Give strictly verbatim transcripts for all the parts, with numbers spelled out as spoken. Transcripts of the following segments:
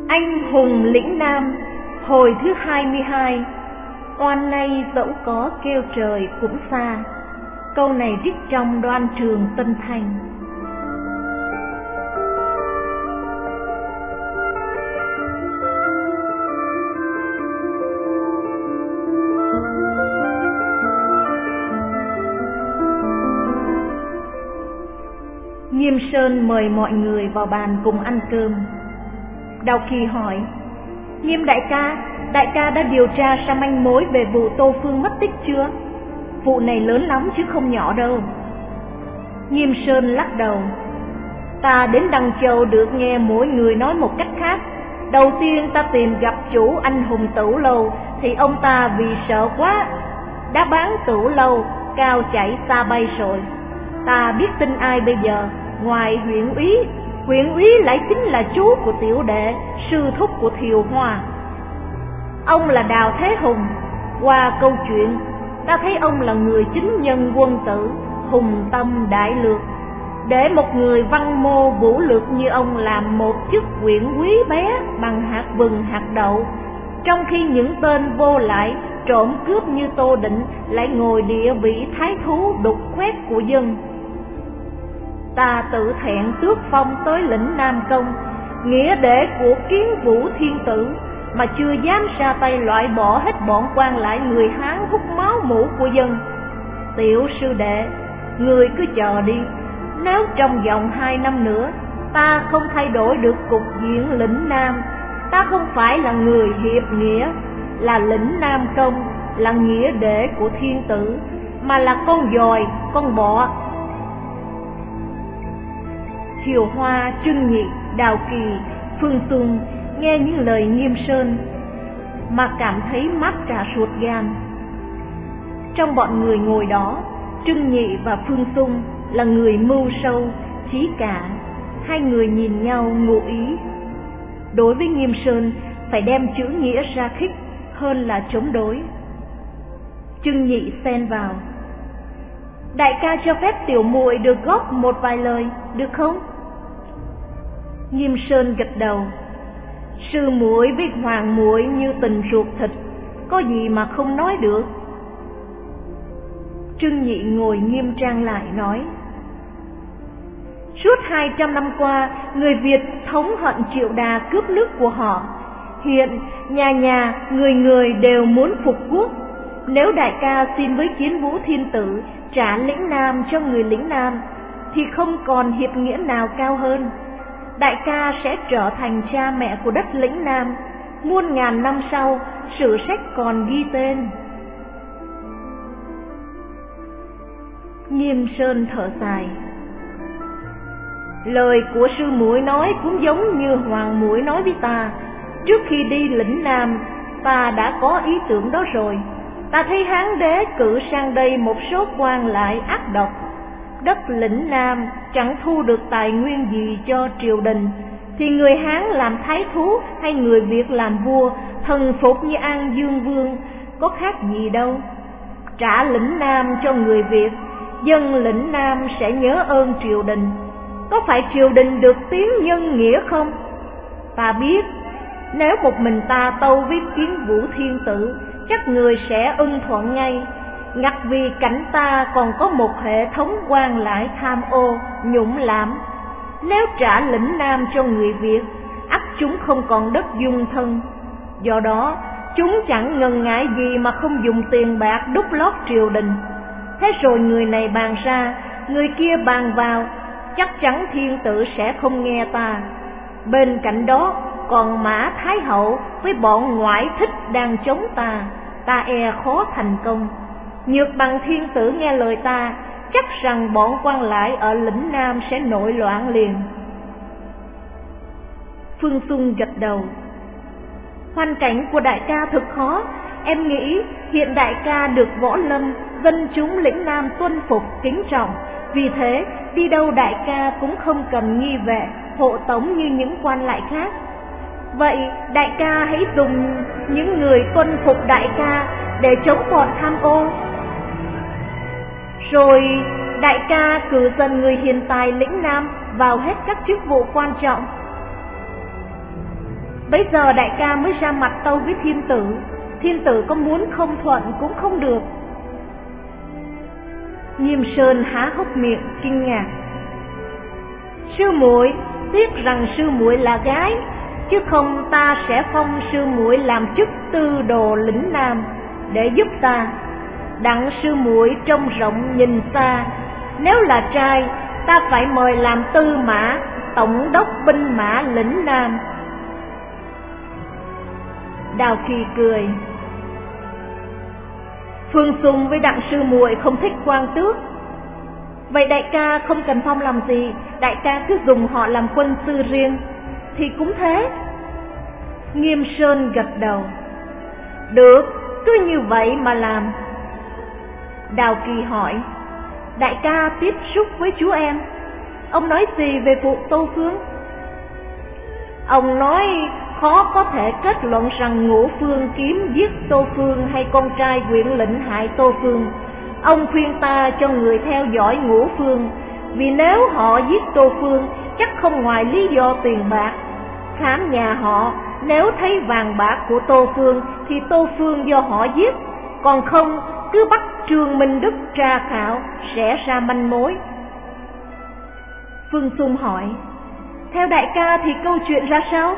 Anh hùng lĩnh Nam, hồi thứ hai mươi hai. Oan nay dẫu có kêu trời cũng xa. Câu này viết trong Đoan Trường Tân Thanh. Nghiêm Sơn mời mọi người vào bàn cùng ăn cơm. Đào Kỳ hỏi: Nghiêm đại ca, đại ca đã điều tra ra manh mối về vụ Tô Phương mất tích chưa? Vụ này lớn lắm chứ không nhỏ đâu. Nghiêm Sơn lắc đầu: Ta đến Đăng Châu được nghe mỗi người nói một cách khác. Đầu tiên ta tìm gặp chủ anh hùng Tửu Lâu thì ông ta vì sợ quá đã bán Tửu Lâu, cao chạy xa bay rồi. Ta biết tin ai bây giờ, ngoài huyện úy, huyện úy lại chính là chú của tiểu đệ, sư thúc của Thiều Hoa. Ông là Đào Thế Hùng. Qua câu chuyện, ta thấy ông là người chính nhân quân tử, hùng tâm đại lược. Để một người văn mô vũ lược như ông làm một chức huyện quý bé bằng hạt vừng hạt đậu, trong khi những tên vô lại trộm cướp như Tô Định lại ngồi địa vị thái thú đục khoét của dân. Ta tự thẹn tước phong tới lĩnh Nam Công, nghĩa đệ của Kiến Vũ Thiên Tử, mà chưa dám ra tay loại bỏ hết bọn quan lại người Hán hút máu mủ của dân. Tiểu sư đệ, người cứ chờ đi. Nếu trong vòng hai năm nữa ta không thay đổi được cục diện lĩnh Nam, ta không phải là người hiệp nghĩa, là lĩnh Nam Công, là nghĩa đệ của Thiên Tử, mà là con dòi, con bọ. Thiều Hoa, Trưng Nhị, Đào Kỳ, Phương Xuân nghe những lời Nghiêm Sơn mà cảm thấy mát cả ruột gan. Trong bọn người ngồi đó, Trưng Nhị và Phương Xuân là người mưu sâu, trí cả. Hai người nhìn nhau ngụ ý. Đối với Nghiêm Sơn, phải đem chữ nghĩa ra khích hơn là chống đối. Trưng Nhị xen vào: Đại ca cho phép tiểu muội được góp một vài lời, được không? Nghiêm Sơn gật đầu: Sư muội với hoàng muội như tình ruột thịt, có gì mà không nói được. Trưng Nhị ngồi nghiêm trang lại nói: Suốt hai trăm năm qua, người Việt thống hận Triệu Đà cướp nước của họ. Hiện nhà nhà, người người đều muốn phục quốc. Nếu đại ca xin với Kiến Vũ Thiên Tử trả lĩnh Nam cho người lĩnh Nam, thì không còn hiệp nghĩa nào cao hơn. Đại ca sẽ trở thành cha mẹ của đất lĩnh Nam. Muôn ngàn năm sau, sử sách còn ghi tên. Nghiêm Sơn thở dài: Lời của sư muội nói cũng giống như hoàng muội nói với ta. Trước khi đi lĩnh Nam, ta đã có ý tưởng đó rồi. Ta thấy Hán đế cử sang đây một số quan lại ác độc. Đất lĩnh Nam chẳng thu được tài nguyên gì cho triều đình, thì người Hán làm thái thú hay người Việt làm vua, thần phục như An Dương Vương, có khác gì đâu. Trả lĩnh Nam cho người Việt, dân lĩnh Nam sẽ nhớ ơn triều đình. Có phải triều đình được tiếng nhân nghĩa không? Ta biết nếu một mình ta tâu với Kiến Vũ Thiên Tử, chắc người sẽ ưng thuận ngay. Ngặt vì cảnh ta còn có một hệ thống quan lại tham ô, nhũng lạm. Nếu trả lĩnh Nam cho người Việt, ắt chúng không còn đất dung thân. Do đó, chúng chẳng ngần ngại gì mà không dùng tiền bạc đúc lót triều đình. Thế rồi người này bàn ra, người kia bàn vào, chắc chắn Thiên Tử sẽ không nghe ta. Bên cạnh đó còn Mã Thái Hậu với bọn ngoại thích đang chống ta, ta e khó thành công. Nhược bằng Thiên Tử nghe lời ta, chắc rằng bọn quan lại ở lĩnh Nam sẽ nổi loạn liền. Phương Xuân gật đầu: Hoàn cảnh của đại ca thật khó. Em nghĩ hiện đại ca được võ lâm, dân chúng lĩnh Nam tuân phục kính trọng. Vì thế đi đâu đại ca cũng không cần nghi vệ, hộ tống như những quan lại khác. Vậy đại ca hãy dùng những người tuân phục đại ca để chống bọn tham ô. Rồi đại ca cử dần người hiền tài lĩnh Nam vào hết các chức vụ quan trọng. Bấy giờ đại ca mới ra mặt tâu với thiên tử. Thiên tử có muốn không thuận cũng không được. Nghiêm Sơn há hốc miệng kinh ngạc. Sư muội, tiếc rằng sư muội là gái, chứ không ta sẽ phong sư muội làm chức tư đồ lĩnh nam để giúp ta. Đặng sư muội trông rộng nhìn xa, nếu là trai ta phải mời làm tư mã, tổng đốc binh mã lĩnh nam. Đào Kỳ cười. Phương Xung với đặng sư muội không thích quan tước. Vậy đại ca không cần phong làm gì, đại ca cứ dùng họ làm quân sư riêng thì cũng thế. Nghiêm Sơn gật đầu. Được, cứ như vậy mà làm. Đào Kỳ hỏi, đại ca tiếp xúc với chú em, ông nói gì về vụ Tô Phương? Ông nói khó có thể kết luận rằng Ngũ Phương kiếm giết Tô Phương hay con trai huyện lĩnh hại Tô Phương. Ông khuyên ta cho người theo dõi Ngũ Phương, vì nếu họ giết Tô Phương chắc không ngoài lý do tiền bạc. Khám nhà họ, nếu thấy vàng bạc của Tô Phương thì Tô Phương do họ giết, còn không cứ bắt Trương Minh Đức tra khảo sẽ ra manh mối. Phương Xung hỏi, theo đại ca thì câu chuyện ra sao?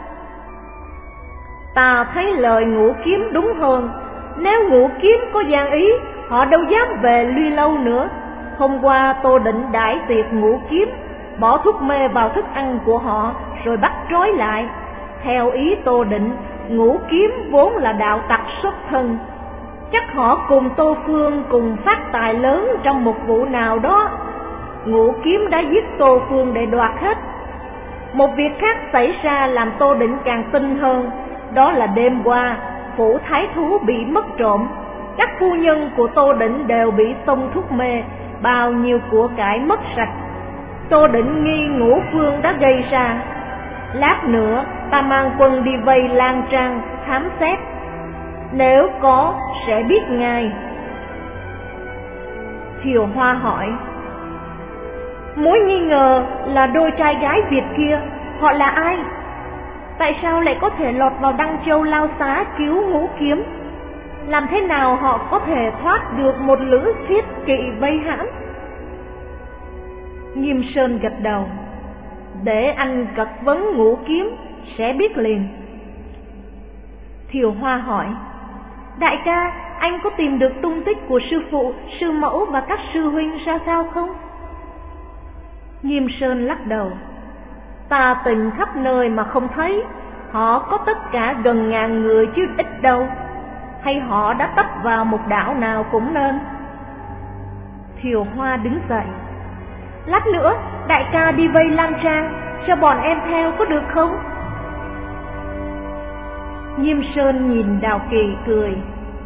Ta thấy lời Ngũ Kiếm đúng hơn. Nếu Ngũ Kiếm có gian ý, họ đâu dám về Luy Lâu nữa. Hôm qua Tô Định đãi tiệc Ngũ Kiếm, bỏ thuốc mê vào thức ăn của họ rồi bắt trói lại. Theo ý Tô Định, Ngũ Kiếm vốn là đạo tặc xuất thân, chắc họ cùng Tô Phương cùng phát tài lớn trong một vụ nào đó. Ngũ Kiếm đã giết Tô Phương để đoạt hết. Một việc khác xảy ra làm Tô Định càng tin hơn, đó là đêm qua phủ thái thú bị mất trộm. Các phu nhân của Tô Định đều bị xông thuốc mê, bao nhiêu của cải mất sạch. Tô Định nghi Ngũ Phương đã gây ra. Lát nữa ta mang quân đi vây Lan Trang khám xét, nếu có sẽ biết ngay. Thiều Hoa hỏi, mối nghi ngờ là đôi trai gái Việt kia, họ là ai? Tại sao lại có thể lọt vào Đăng Châu Lao Xá cứu Ngũ Kiếm? Làm thế nào họ có thể thoát được một lữ thiết kỵ vây hãm? Nghiêm Sơn gật đầu. Để anh cật vấn Ngũ Kiếm sẽ biết liền. Thiều Hoa hỏi, đại ca, anh có tìm được tung tích của sư phụ, sư mẫu và các sư huynh ra sao không? Nghiêm Sơn lắc đầu. Ta tìm khắp nơi mà không thấy. Họ có tất cả gần ngàn người chứ ít đâu. Hay họ đã tấp vào một đảo nào cũng nên. Thiều Hoa đứng dậy. Lát nữa đại ca đi vây Lan Trang, cho bọn em theo có được không? Nghiêm Sơn nhìn Đào Kỳ cười.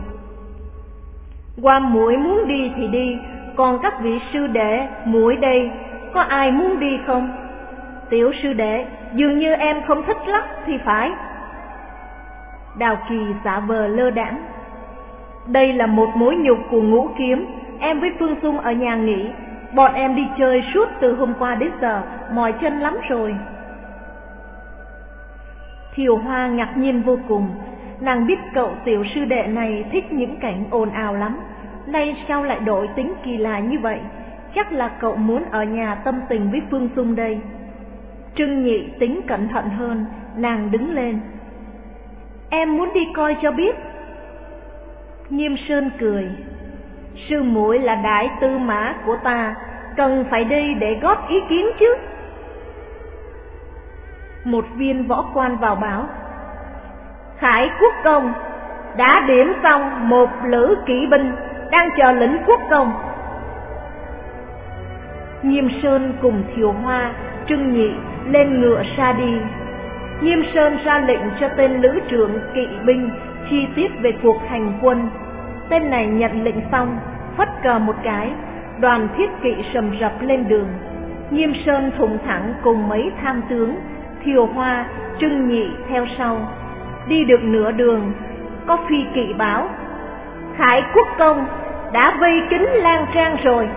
Qua muội muốn đi thì đi, còn các vị sư đệ muội đây có ai muốn đi không? Tiểu sư đệ, dường như em không thích lắm thì phải. Đào Kỳ giả vờ lơ đãng. Đây là một mối nhục của Ngũ Kiếm. Em với Phương Xung ở nhà nghỉ, bọn em đi chơi suốt từ hôm qua đến giờ, mỏi chân lắm rồi. Thiều Hoa ngạc nhiên vô cùng. Nàng biết cậu tiểu sư đệ này thích những cảnh ồn ào lắm. Nay sao lại đổi tính kỳ lạ như vậy? Chắc là cậu muốn ở nhà tâm tình với Phương Xung đây. Trưng Nhị tính cẩn thận hơn, nàng đứng lên. Em muốn đi coi cho biết. Nghiêm Sơn cười. Sư muội là đại tư mã của ta, cần phải đi để góp ý kiến chứ. Một viên võ quan vào báo, Khải Quốc Công đã điểm xong một lữ kỵ binh, đang chờ lĩnh quốc công. Nghiêm Sơn cùng Thiều Hoa, Trưng Nhị lên ngựa ra đi. Nghiêm Sơn ra lệnh cho tên lữ trưởng kỵ binh chi tiết về cuộc hành quân. Tên này nhận lệnh xong, phất cờ một cái, đoàn thiết kỵ sầm rập lên đường. Nghiêm Sơn thùng thẳng cùng mấy tham tướng, Thiều Hoa, Trưng Nhị theo sau. Đi được nửa đường, có phi kỵ báo, Khải Quốc Công đã vây kín Lan Trang rồi.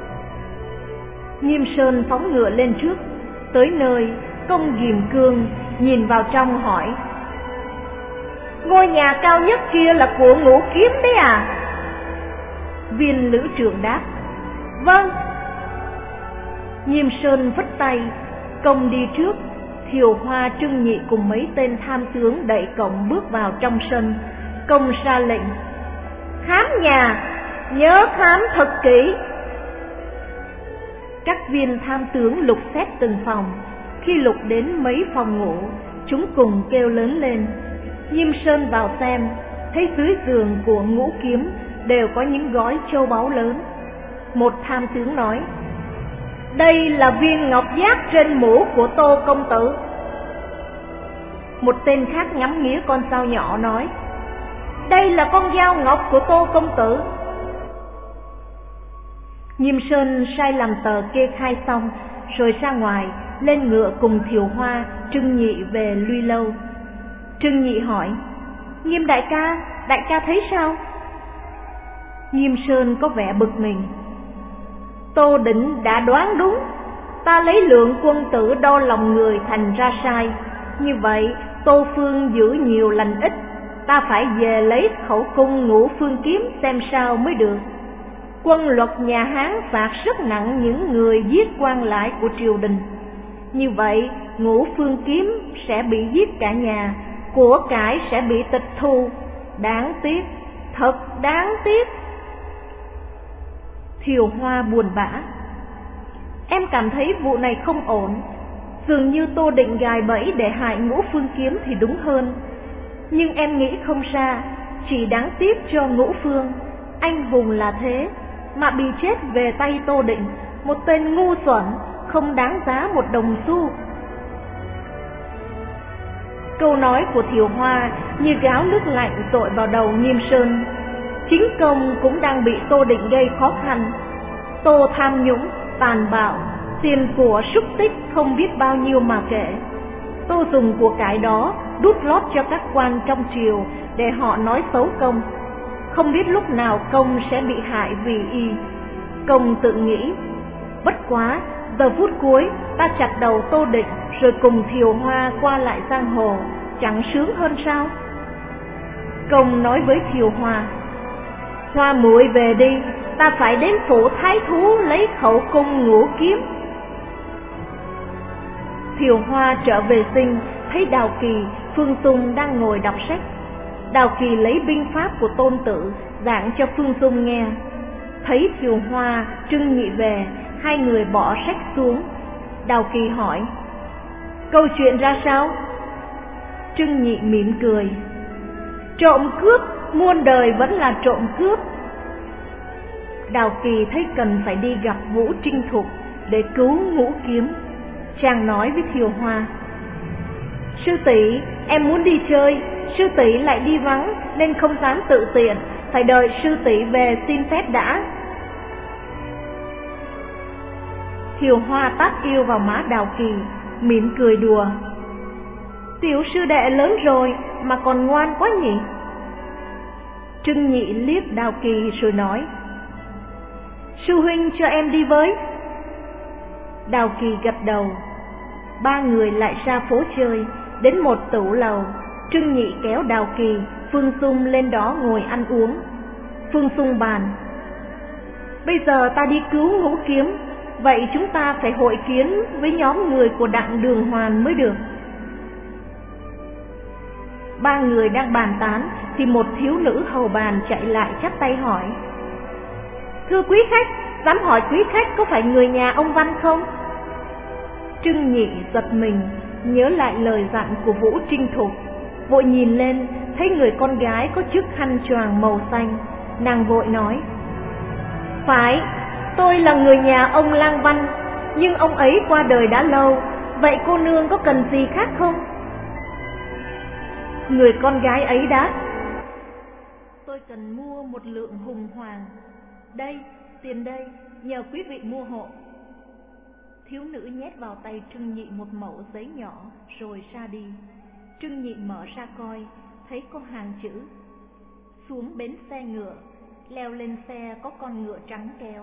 Nghiêm Sơn phóng ngựa lên trước, tới nơi công ghìm cương, nhìn vào trong hỏi: ngôi nhà cao nhất kia là của Ngũ Kiếm đấy à? Viên lữ trưởng đáp: vâng. Nhiêm Sơn phất tay, Công đi trước. Thiều Hoa, Trưng Nhị cùng mấy tên tham tướng đẩy cổng bước vào trong sân. Công ra lệnh: khám nhà, nhớ khám thật kỹ. Các viên tham tướng lục xét từng phòng. Khi lục đến mấy phòng ngủ, chúng cùng kêu lớn lên. Nhiêm Sơn vào xem, thấy dưới giường của Ngũ Kiếm đều có những gói châu báu lớn. Một tham tướng nói: đây là viên ngọc giác trên mũ của Tô công tử. Một tên khác ngắm nghía con dao nhỏ nói: đây là con dao ngọc của Tô công tử. Nhiêm Sơn sai làm tờ kê khai xong, rồi ra ngoài lên ngựa cùng Thiều Hoa, Trưng Nhị về Luy Lâu. Trưng Nhị hỏi: Nghiêm đại ca, đại ca thấy sao? Nhiêm Sơn có vẻ bực mình: Tô Định đã đoán đúng, ta lấy lượng quân tử đo lòng người thành ra sai. Như vậy Tô Phương giữ nhiều lành ít, ta phải về lấy khẩu cung Ngũ Phương kiếm xem sao mới được. Quân luật nhà Hán phạt rất nặng những người giết quan lại của triều đình. Như vậy Ngũ Phương kiếm sẽ bị giết cả nhà, của cải sẽ bị tịch thu. Đáng tiếc, thật đáng tiếc. Thiều Hoa buồn bã: em cảm thấy vụ này không ổn. Dường như Tô Định gài bẫy để hại Ngũ Phương kiếm thì đúng hơn. Nhưng em nghĩ không ra, chỉ đáng tiếc cho Ngũ Phương. Anh hùng là thế, mà bị chết về tay Tô Định, một tên ngu xuẩn, không đáng giá một đồng xu. Câu nói của Thiều Hoa như gáo nước lạnh dội vào đầu Nhiêm Sơn. Chính Công cũng đang bị Tô Định gây khó khăn. Tô tham nhũng, tàn bạo, tiền của súc tích không biết bao nhiêu mà kể. Tô dùng của cải đó đút lót cho các quan trong triều để họ nói xấu Công. Không biết lúc nào Công sẽ bị hại vì y. Công tự nghĩ: bất quá, giờ phút cuối ta chặt đầu Tô Định rồi cùng Thiều Hoa qua lại giang hồ, chẳng sướng hơn sao? Công nói với Thiều Hoa: Hoa muội về đi, ta phải đến phủ thái thú lấy khẩu cung Ngũ kiếm. Thiều Hoa trở về Dinh, thấy Đào Kỳ, Phương Dung đang ngồi đọc sách. Đào Kỳ lấy binh pháp của Tôn Tử giảng cho Phương Dung nghe. Thấy Thiều Hoa, Trưng Nhị về, hai người bỏ sách xuống. Đào Kỳ hỏi: câu chuyện ra sao? Trưng Nhị mỉm cười: trộm cướp, muôn đời vẫn là trộm cướp. Đào Kỳ thấy cần phải đi gặp Vũ Trinh Thục để cứu Ngũ kiếm. Chàng nói với Thiều Hoa: sư tỷ, em muốn đi chơi, sư tỷ lại đi vắng nên không dám tự tiện, phải đợi sư tỷ về xin phép đã. Thiều Hoa tát yêu vào má Đào Kỳ, mỉm cười đùa: tiểu sư đệ lớn rồi mà còn ngoan quá nhỉ. Trưng Nhị liếc Đào Kỳ rồi nói: sư huynh cho em đi với. Đào Kỳ gật đầu. Ba người lại ra phố chơi, đến một tửu lầu. Trưng Nhị kéo Đào Kỳ, Phương Dung lên đó ngồi ăn uống. Phương Dung bàn: bây giờ ta đi cứu Ngũ kiếm, vậy chúng ta phải hội kiến với nhóm người của Đặng Đường Hoàn mới được. Ba người đang bàn tán thì một thiếu nữ hầu bàn chạy lại chắp tay hỏi: thưa quý khách, dám hỏi quý khách có phải người nhà ông Văn không? Trưng Nhị giật mình, nhớ lại lời dặn của Vũ Trinh Thục, vội nhìn lên, thấy người con gái có chiếc khăn choàng màu xanh. Nàng vội nói: phải, tôi là người nhà ông Lang Văn, nhưng ông ấy qua đời đã lâu, vậy cô nương có cần gì khác không? Người con gái ấy đáp: tôi cần mua một lượng hùng hoàng. Đây, tiền đây, nhờ quý vị mua hộ. Thiếu nữ nhét vào tay Trưng Nhị một mẩu giấy nhỏ rồi ra đi. Trưng Nhị mở ra coi, thấy có hàng chữ: xuống bến xe ngựa, leo lên xe có con ngựa trắng kéo.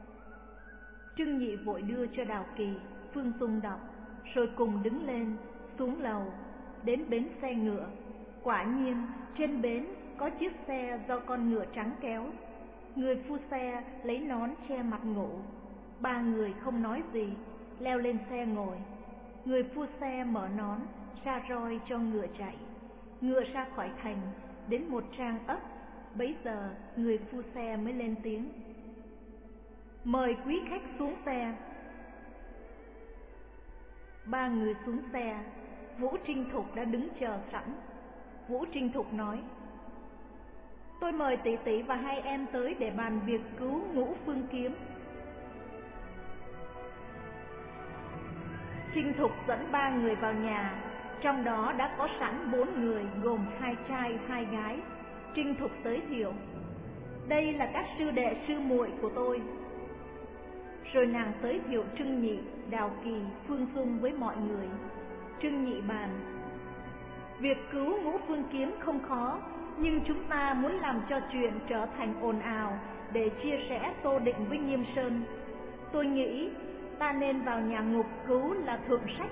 Trưng Nhị vội đưa cho Đào Kỳ, Phương Dung đọc, rồi cùng đứng lên, xuống lầu, đến bến xe ngựa. Quả nhiên trên bến có chiếc xe do con ngựa trắng kéo. Người phu xe lấy nón che mặt ngủ. Ba người không nói gì, leo lên xe ngồi. Người phu xe mở nón, ra roi cho ngựa chạy. Ngựa ra khỏi thành, đến một trang ấp. Bấy giờ người phu xe mới lên tiếng: "Mời quý khách xuống xe." Ba người xuống xe, Vũ Trinh Thục đã đứng chờ sẵn. Vũ Trinh Thục nói: "Tôi mời tỷ tỷ và hai em tới để bàn việc cứu Ngũ Phương Kiếm." Trinh Thục dẫn ba người vào nhà, trong đó đã có sẵn bốn người gồm hai trai hai gái. Trinh Thục giới thiệu: "Đây là các sư đệ sư muội của tôi." Rồi nàng giới thiệu Trưng Nhị, Đào Kỳ, Phương Dung với mọi người. Trưng Nhị bàn: "Việc cứu Ngũ Phương Kiếm không khó, nhưng chúng ta muốn làm cho chuyện trở thành ồn ào để chia rẽ Tô Định với Nghiêm Sơn. Tôi nghĩ ta nên vào nhà ngục cứu là thượng sách."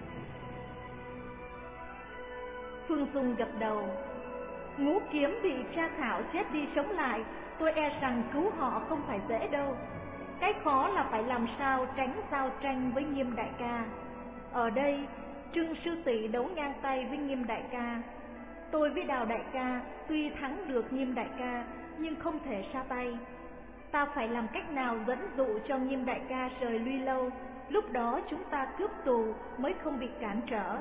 Phương Dung gật đầu: "Ngũ Kiếm bị tra khảo chết đi sống lại, tôi e rằng cứu họ không phải dễ đâu. Cái khó là phải làm sao tránh giao tranh với Nghiêm đại ca. Ở đây Trưng sư tỷ đấu ngang tay với Nghiêm đại ca. Tôi với Đào đại ca tuy thắng được Nghiêm đại ca nhưng không thể ra tay. Ta phải làm cách nào dẫn dụ cho Nghiêm đại ca rời Luy Lâu, lúc đó chúng ta cướp tù mới không bị cản trở."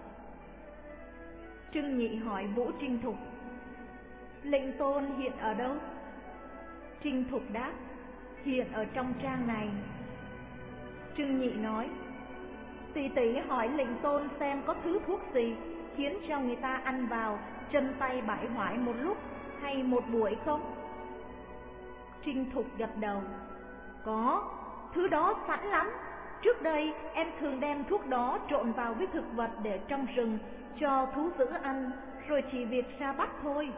Trưng Nhị hỏi Vũ Trinh Thục: "Lệnh tôn hiện ở đâu?" Trinh Thục đáp: "Hiện ở trong trang này." Trưng Nhị nói: "Tỷ tỷ hỏi lệnh tôn xem có thứ thuốc gì khiến cho người ta ăn vào chân tay bại hoại một lúc hay một buổi không?" Trinh Thục gật đầu: "Có, thứ đó sẵn lắm. Trước đây em thường đem thuốc đó trộn vào với thực vật để trong rừng cho thú dữ ăn, rồi chỉ việc ra bắt thôi."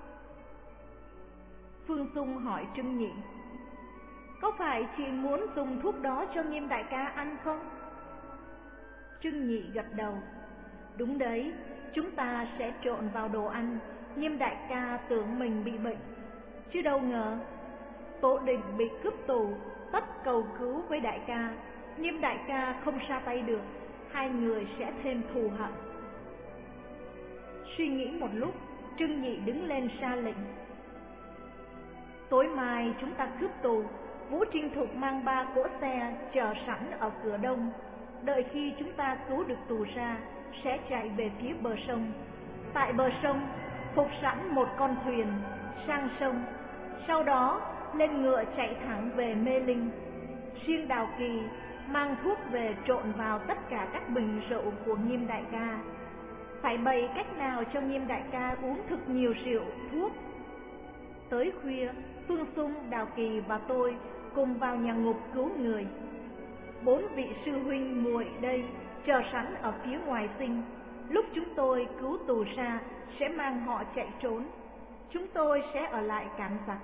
Phương Dung hỏi Trưng Nhị: "Có phải chị muốn dùng thuốc đó cho Nghiêm đại ca ăn không?" Trưng Nhị gật đầu: "Đúng đấy, chúng ta sẽ trộn vào đồ ăn. Nghiêm đại ca tưởng mình bị bệnh, chứ đâu ngờ Tô Định bị cướp tù, tất cầu cứu với đại ca. Nghiêm đại ca không ra tay được, hai người sẽ thêm thù hận." Suy nghĩ một lúc, Trưng Nhị đứng lên ra lệnh: "Tối mai chúng ta cướp tù. Vũ Trinh Thục mang ba cỗ xe chờ sẵn ở cửa đông. Đợi khi chúng ta cứu được tù ra, sẽ chạy về phía bờ sông. Tại bờ sông phục sẵn một con thuyền sang sông, sau đó lên ngựa chạy thẳng về Mê Linh. Riêng Đào Kỳ mang thuốc về trộn vào tất cả các bình rượu của Nghiêm đại ca. Phải bày cách nào cho Nghiêm đại ca uống thực nhiều rượu thuốc. Tới khuya, Phương Dung, Đào Kỳ và tôi cùng vào nhà ngục cứu người. Bốn vị sư huynh muội đây chờ sẵn ở phía ngoài sinh. Lúc chúng tôi cứu tù ra sẽ mang họ chạy trốn. Chúng tôi sẽ ở lại cản giặc."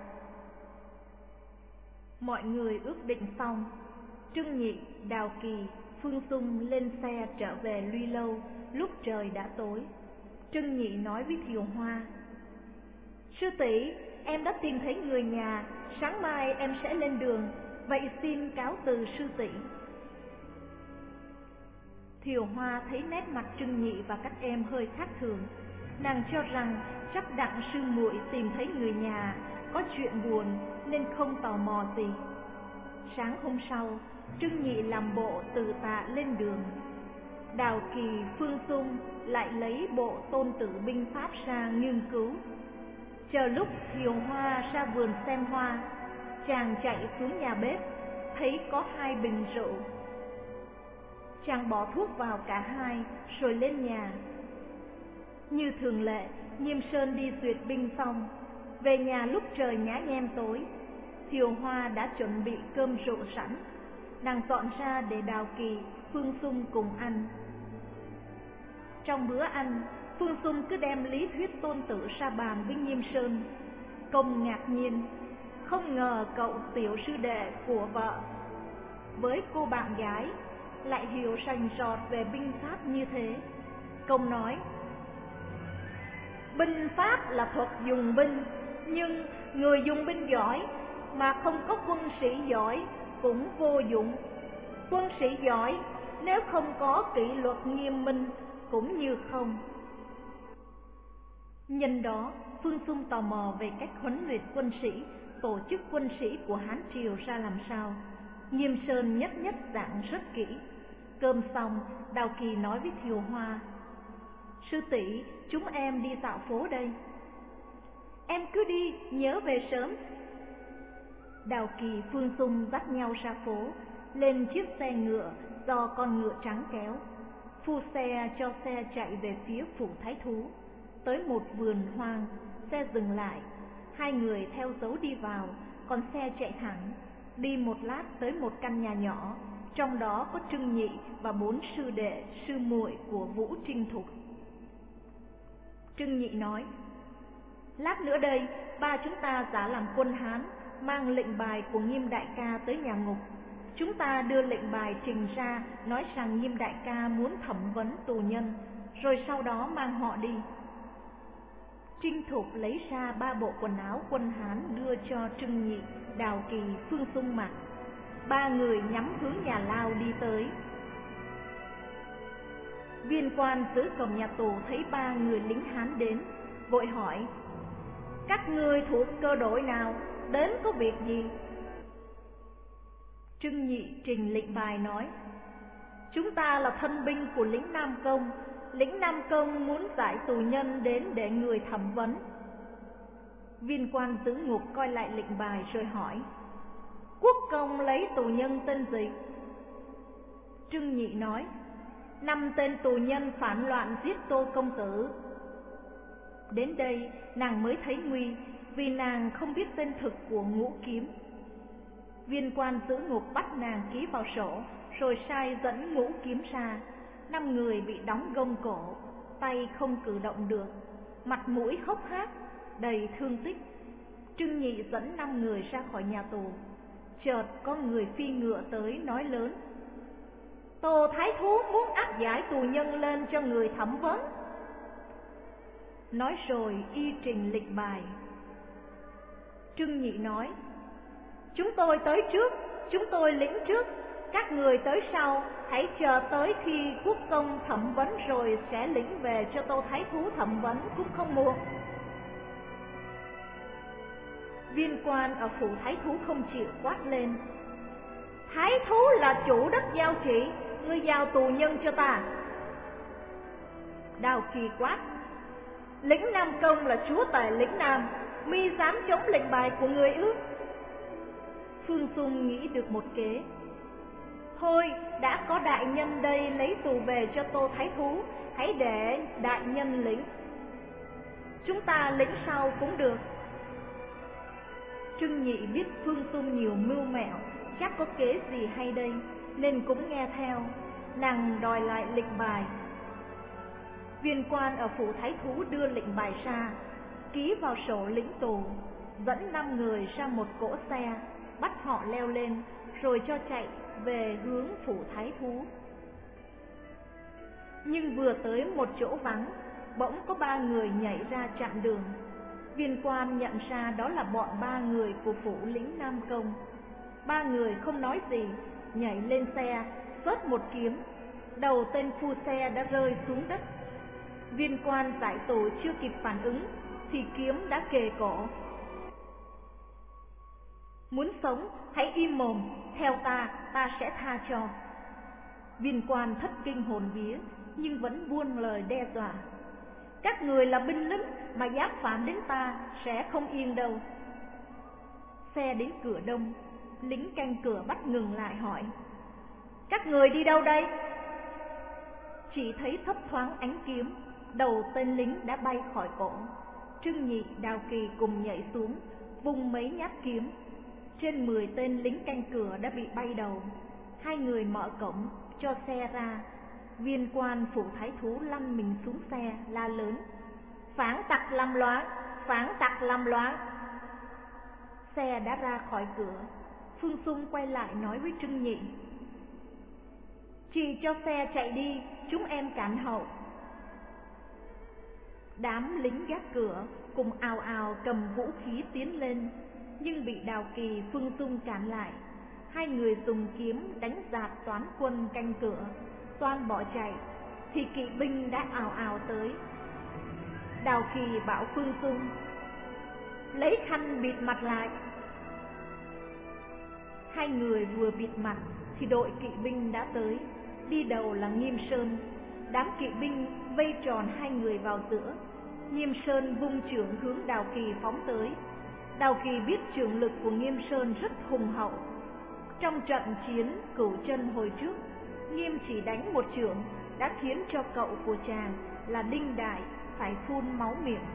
Mọi người ước định xong, Trưng Nhị, Đào Kỳ, Phương Dung lên xe trở về Luy Lâu lúc trời đã tối. Trưng Nhị nói với Thiều Hoa: "Sư tỷ, em đã tìm thấy người nhà, sáng mai em sẽ lên đường, vậy xin cáo từ sư tỷ." Thiều Hoa thấy nét mặt Trưng Nhị và các em hơi khác thường, nàng cho rằng chắc đặng sư muội tìm thấy người nhà có chuyện buồn nên không tò mò gì. Sáng hôm sau, Trưng Nhị làm bộ từ tạ lên đường. Đào Kỳ, Phương Dung lại lấy bộ Tôn Tử binh pháp ra nghiên cứu. Chờ lúc Thiều Hoa ra vườn xem hoa, chàng chạy xuống nhà bếp, thấy có hai bình rượu. Chàng bỏ thuốc vào cả hai rồi lên nhà. Như thường lệ, Nghiêm Sơn đi duyệt binh xong, về nhà lúc trời nhá nhem tối. Thiều Hoa đã chuẩn bị cơm rượu sẵn, nàng dọn ra để Đào Kỳ, Phương Dung cùng ăn. Trong bữa ăn, Phương Dung cứ đem lý thuyết Tôn Tử ra bàn với Nghiêm Sơn. Công ngạc nhiên, không ngờ cậu tiểu sư đệ của vợ với cô bạn gái lại hiểu rành rọt về binh pháp như thế. Công nói: binh pháp là thuật dùng binh, nhưng người dùng binh giỏi mà không có quân sĩ giỏi cũng vô dụng. Quân sĩ giỏi nếu không có kỷ luật nghiêm minh cũng như không. Nhân đó, Phương Xung tò mò về cách huấn luyện quân sĩ, tổ chức quân sĩ của Hán Triều ra làm sao. Nghiêm Sơn nhất nhất giảng rất kỹ. Cơm xong, Đào Kỳ nói với Thiều Hoa: sư tỷ, chúng em đi dạo phố đây. Em cứ đi, nhớ về sớm. Đào Kỳ, Phương Xung dắt nhau ra phố, lên chiếc xe ngựa do con ngựa trắng kéo. Phu xe cho xe chạy về phía phủ Thái Thú. Tới một vườn hoang, xe dừng lại, hai người theo dấu đi vào, còn xe chạy thẳng. Đi một lát tới một căn nhà nhỏ, trong đó có Trưng Nhị và bốn sư đệ sư muội của Vũ Trinh Thục. Trưng Nhị nói: lát nữa đây ba chúng ta giả làm quân Hán, mang lệnh bài của Nghiêm đại ca tới nhà ngục. Chúng ta đưa lệnh bài trình ra, nói rằng Nghiêm đại ca muốn thẩm vấn tù nhân, rồi sau đó mang họ đi. Trinh Thục lấy ra ba bộ quần áo quân Hán đưa cho Trưng Nhị, Đào Kỳ, Phương Xung mặc. Ba người nhắm hướng nhà lao đi tới. Viên quan giữ cổng nhà tù thấy ba người lính Hán đến, vội hỏi: các ngươi thuộc cơ đội nào, đến có việc gì? Trưng Nhị trình lệnh bài nói: chúng ta là thân binh của lĩnh Nam Công. Lĩnh Nam Công muốn giải tù nhân đến để người thẩm vấn. Viên quan giữ ngục coi lại lệnh bài rồi hỏi: quốc công lấy tù nhân tên gì? Trưng Nhị nói: năm tên tù nhân phản loạn giết Tô công tử. Đến đây nàng mới thấy nguy, vì nàng không biết tên thực của Ngũ Kiếm. Viên quan giữ ngục bắt nàng ký vào sổ, rồi sai dẫn Ngũ Kiếm ra. Năm người bị đóng gông cổ, tay không cử động được, mặt mũi hốc hác, đầy thương tích. Trưng Nhị dẫn năm người ra khỏi nhà tù. Chợt có người phi ngựa tới nói lớn: Tô Thái Thú muốn áp giải tù nhân lên cho người thẩm vấn. Nói rồi y trình lệnh bài. Trưng Nhị nói: chúng tôi tới trước, chúng tôi lĩnh trước, các người tới sau, hãy chờ tới khi quốc công thẩm vấn rồi sẽ lĩnh về cho Tô Thái Thú thẩm vấn cũng không muộn. Viên quan ở phủ Thái Thú không chịu, quát lên: Thái Thú là chủ đất giao trị, ngươi giao tù nhân cho ta. Đào Kỳ quát: lĩnh Nam Công là chúa tể lĩnh Nam, mi dám chống lệnh bài của người ư? Phương Xung nghĩ được một kế: thôi, đã có đại nhân đây lấy tù về cho Tô Thái Thú, hãy để đại nhân lĩnh, chúng ta lĩnh sau cũng được. Trưng Nhị biết Phương Xung nhiều mưu mẹo, chắc có kế gì hay đây, nên cũng nghe theo. Nàng đòi lại lệnh bài. Viên quan ở phủ Thái Thú đưa lệnh bài ra, ký vào sổ lĩnh tù, dẫn năm người ra một cỗ xe, bắt họ leo lên, rồi cho chạy về hướng phủ Thái Thú. Nhưng vừa tới một chỗ vắng, bỗng có ba người nhảy ra chặn đường. Viên quan nhận ra đó là bọn ba người của phủ lĩnh Nam Công. Ba người không nói gì, nhảy lên xe, vớt một kiếm. Đầu tên phu xe đã rơi xuống đất. Viên quan giải tù chưa kịp phản ứng thì kiếm đã kề cổ. Muốn sống hãy im mồm, theo ta, ta sẽ tha cho. Viên quan thất kinh hồn vía, nhưng vẫn buông lời đe dọa: các người là binh lính mà dám phản đến ta, sẽ không yên đâu. Xe đến cửa đông, lính canh cửa bắt ngừng lại hỏi: các người đi đâu đây? Chỉ thấy thấp thoáng ánh kiếm, đầu tên lính đã bay khỏi cổ. Trưng Nhị, Đào Kỳ cùng nhảy xuống, vung mấy nhát kiếm. Trên mười tên lính canh cửa đã bị bay đầu. Hai người mở cổng cho xe ra. Viên quan phủ Thái Thú lăn mình xuống xe, la lớn: phản tặc làm loạn, phản tặc làm loạn. Xe đã ra khỏi cửa. Phương Xung quay lại nói với Trưng Nhị: chỉ cho xe chạy đi, chúng em cản hậu. Đám lính gác cửa cùng ào ào cầm vũ khí tiến lên, nhưng bị Đào Kỳ, Phương Dung cản lại. Hai người dùng kiếm đánh dạt toán quân canh cửa, toan bỏ chạy thì kỵ binh đã ào ào tới. Đào Kỳ bảo Phương Dung lấy khăn bịt mặt lại. Hai người vừa bịt mặt thì đội kỵ binh đã tới, đi đầu là Nghiêm Sơn. Đám kỵ binh vây tròn hai người vào giữa. Nghiêm Sơn vung chưởng hướng Đào Kỳ phóng tới. Đào Kỳ biết chưởng lực của Nghiêm Sơn rất hùng hậu. Trong trận chiến Cửu Chân hồi trước, Nghiêm chỉ đánh một chưởng đã khiến cho cậu của chàng là Đinh Đại phải phun máu miệng.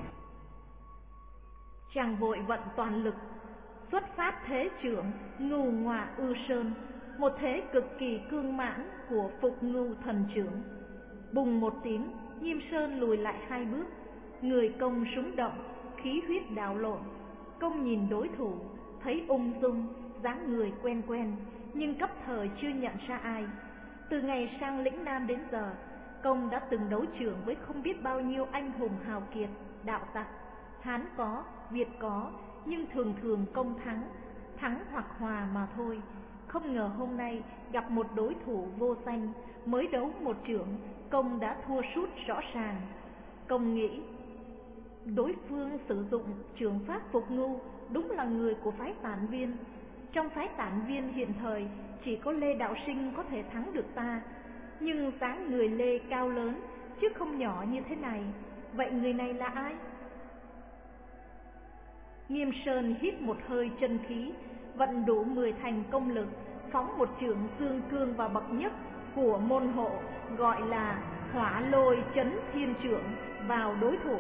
Chàng vội vận toàn lực, xuất phát thế chưởng Ngưu Ngọa Ư Sơn, một thế cực kỳ cương mãn của Phục Ngưu Thần Chưởng. Bùng một tiếng, Nghiêm Sơn lùi lại hai bước, người Công súng động, khí huyết đảo lộn. Công nhìn đối thủ, thấy ung dung, dáng người quen quen, nhưng cấp thời chưa nhận ra ai. Từ ngày sang lĩnh Nam đến giờ, Công đã từng đấu trưởng với không biết bao nhiêu anh hùng hào kiệt, đạo tặc. Hán có, Việt có, nhưng thường thường Công thắng, thắng hoặc hòa mà thôi. Không ngờ hôm nay gặp một đối thủ vô danh, mới đấu một chưởng, Công đã thua sút rõ ràng. Công nghĩ, đối phương sử dụng chưởng pháp Phục Ngưu đúng là người của phái Tản Viên. Trong phái Tản Viên hiện thời chỉ có Lê Đạo Sinh có thể thắng được ta, nhưng dáng người Lê cao lớn chứ không nhỏ như thế này. Vậy người này là ai? Nghiêm Sơn hít một hơi chân khí, vận đủ mười thành công lực, phóng một chưởng dương cương vào bậc nhất của môn hộ, gọi là Hỏa Lôi Chấn Thiên Chưởng vào đối thủ.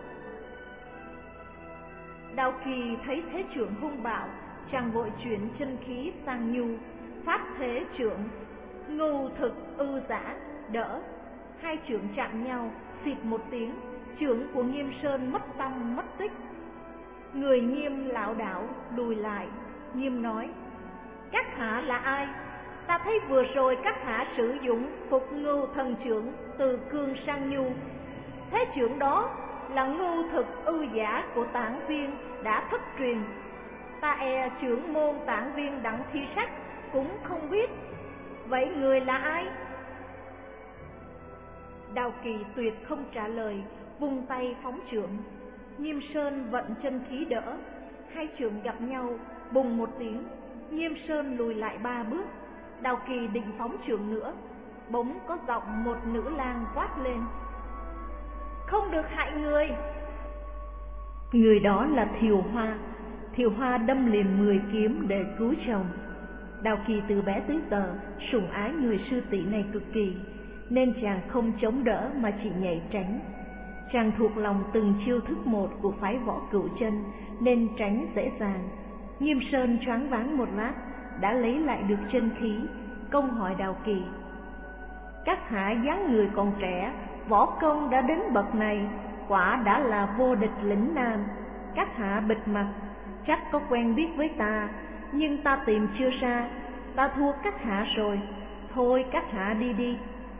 Đào Kỳ thấy thế chưởng hung bạo, chàng vội chuyển chân khí sang nhu, phát thế chưởng Ngưu Thực Ư Giã, đỡ. Hai chưởng chạm nhau, xịt một tiếng, chưởng của Nghiêm Sơn mất tăm mất tích. Người Nghiêm lảo đảo lùi lại. Nghiêm nói, các hạ là ai? Ta thấy vừa rồi các hạ sử dụng Phục Ngưu Thần Chưởng từ cương sang nhu. Thế chưởng đó là Ngưu Thực Ư Giả của Tản Viên đã thất truyền. Ta e trưởng môn Tản Viên Đặng Thi Sách cũng không biết. Vậy người là ai? Đào Kỳ tuyệt không trả lời, vung tay phóng chưởng. Nghiêm Sơn vận chân khí đỡ, hai chưởng gặp nhau, bùng một tiếng, Nghiêm Sơn lùi lại ba bước. Đào Kỳ định phóng chưởng nữa, bỗng có giọng một nữ lang quát lên, không được hại người. Người đó là Thiều Hoa. Thiều Hoa đâm liền mười kiếm để cứu chồng. Đào Kỳ từ bé tới giờ sủng ái người sư tỷ này cực kỳ, nên chàng không chống đỡ mà chỉ nhảy tránh. Chàng thuộc lòng từng chiêu thức một của phái Võ Cửu Chân nên tránh dễ dàng. Nghiêm Sơn choáng váng một lát đã lấy lại được chân khí. Công hỏi Đào Kỳ, các hạ dáng người còn trẻ, võ công đã đến bậc này, quả đã là vô địch lĩnh Nam. Các hạ bịt mặt, chắc có quen biết với ta, nhưng ta tìm chưa ra. Ta thua các hạ rồi, thôi các hạ đi đi.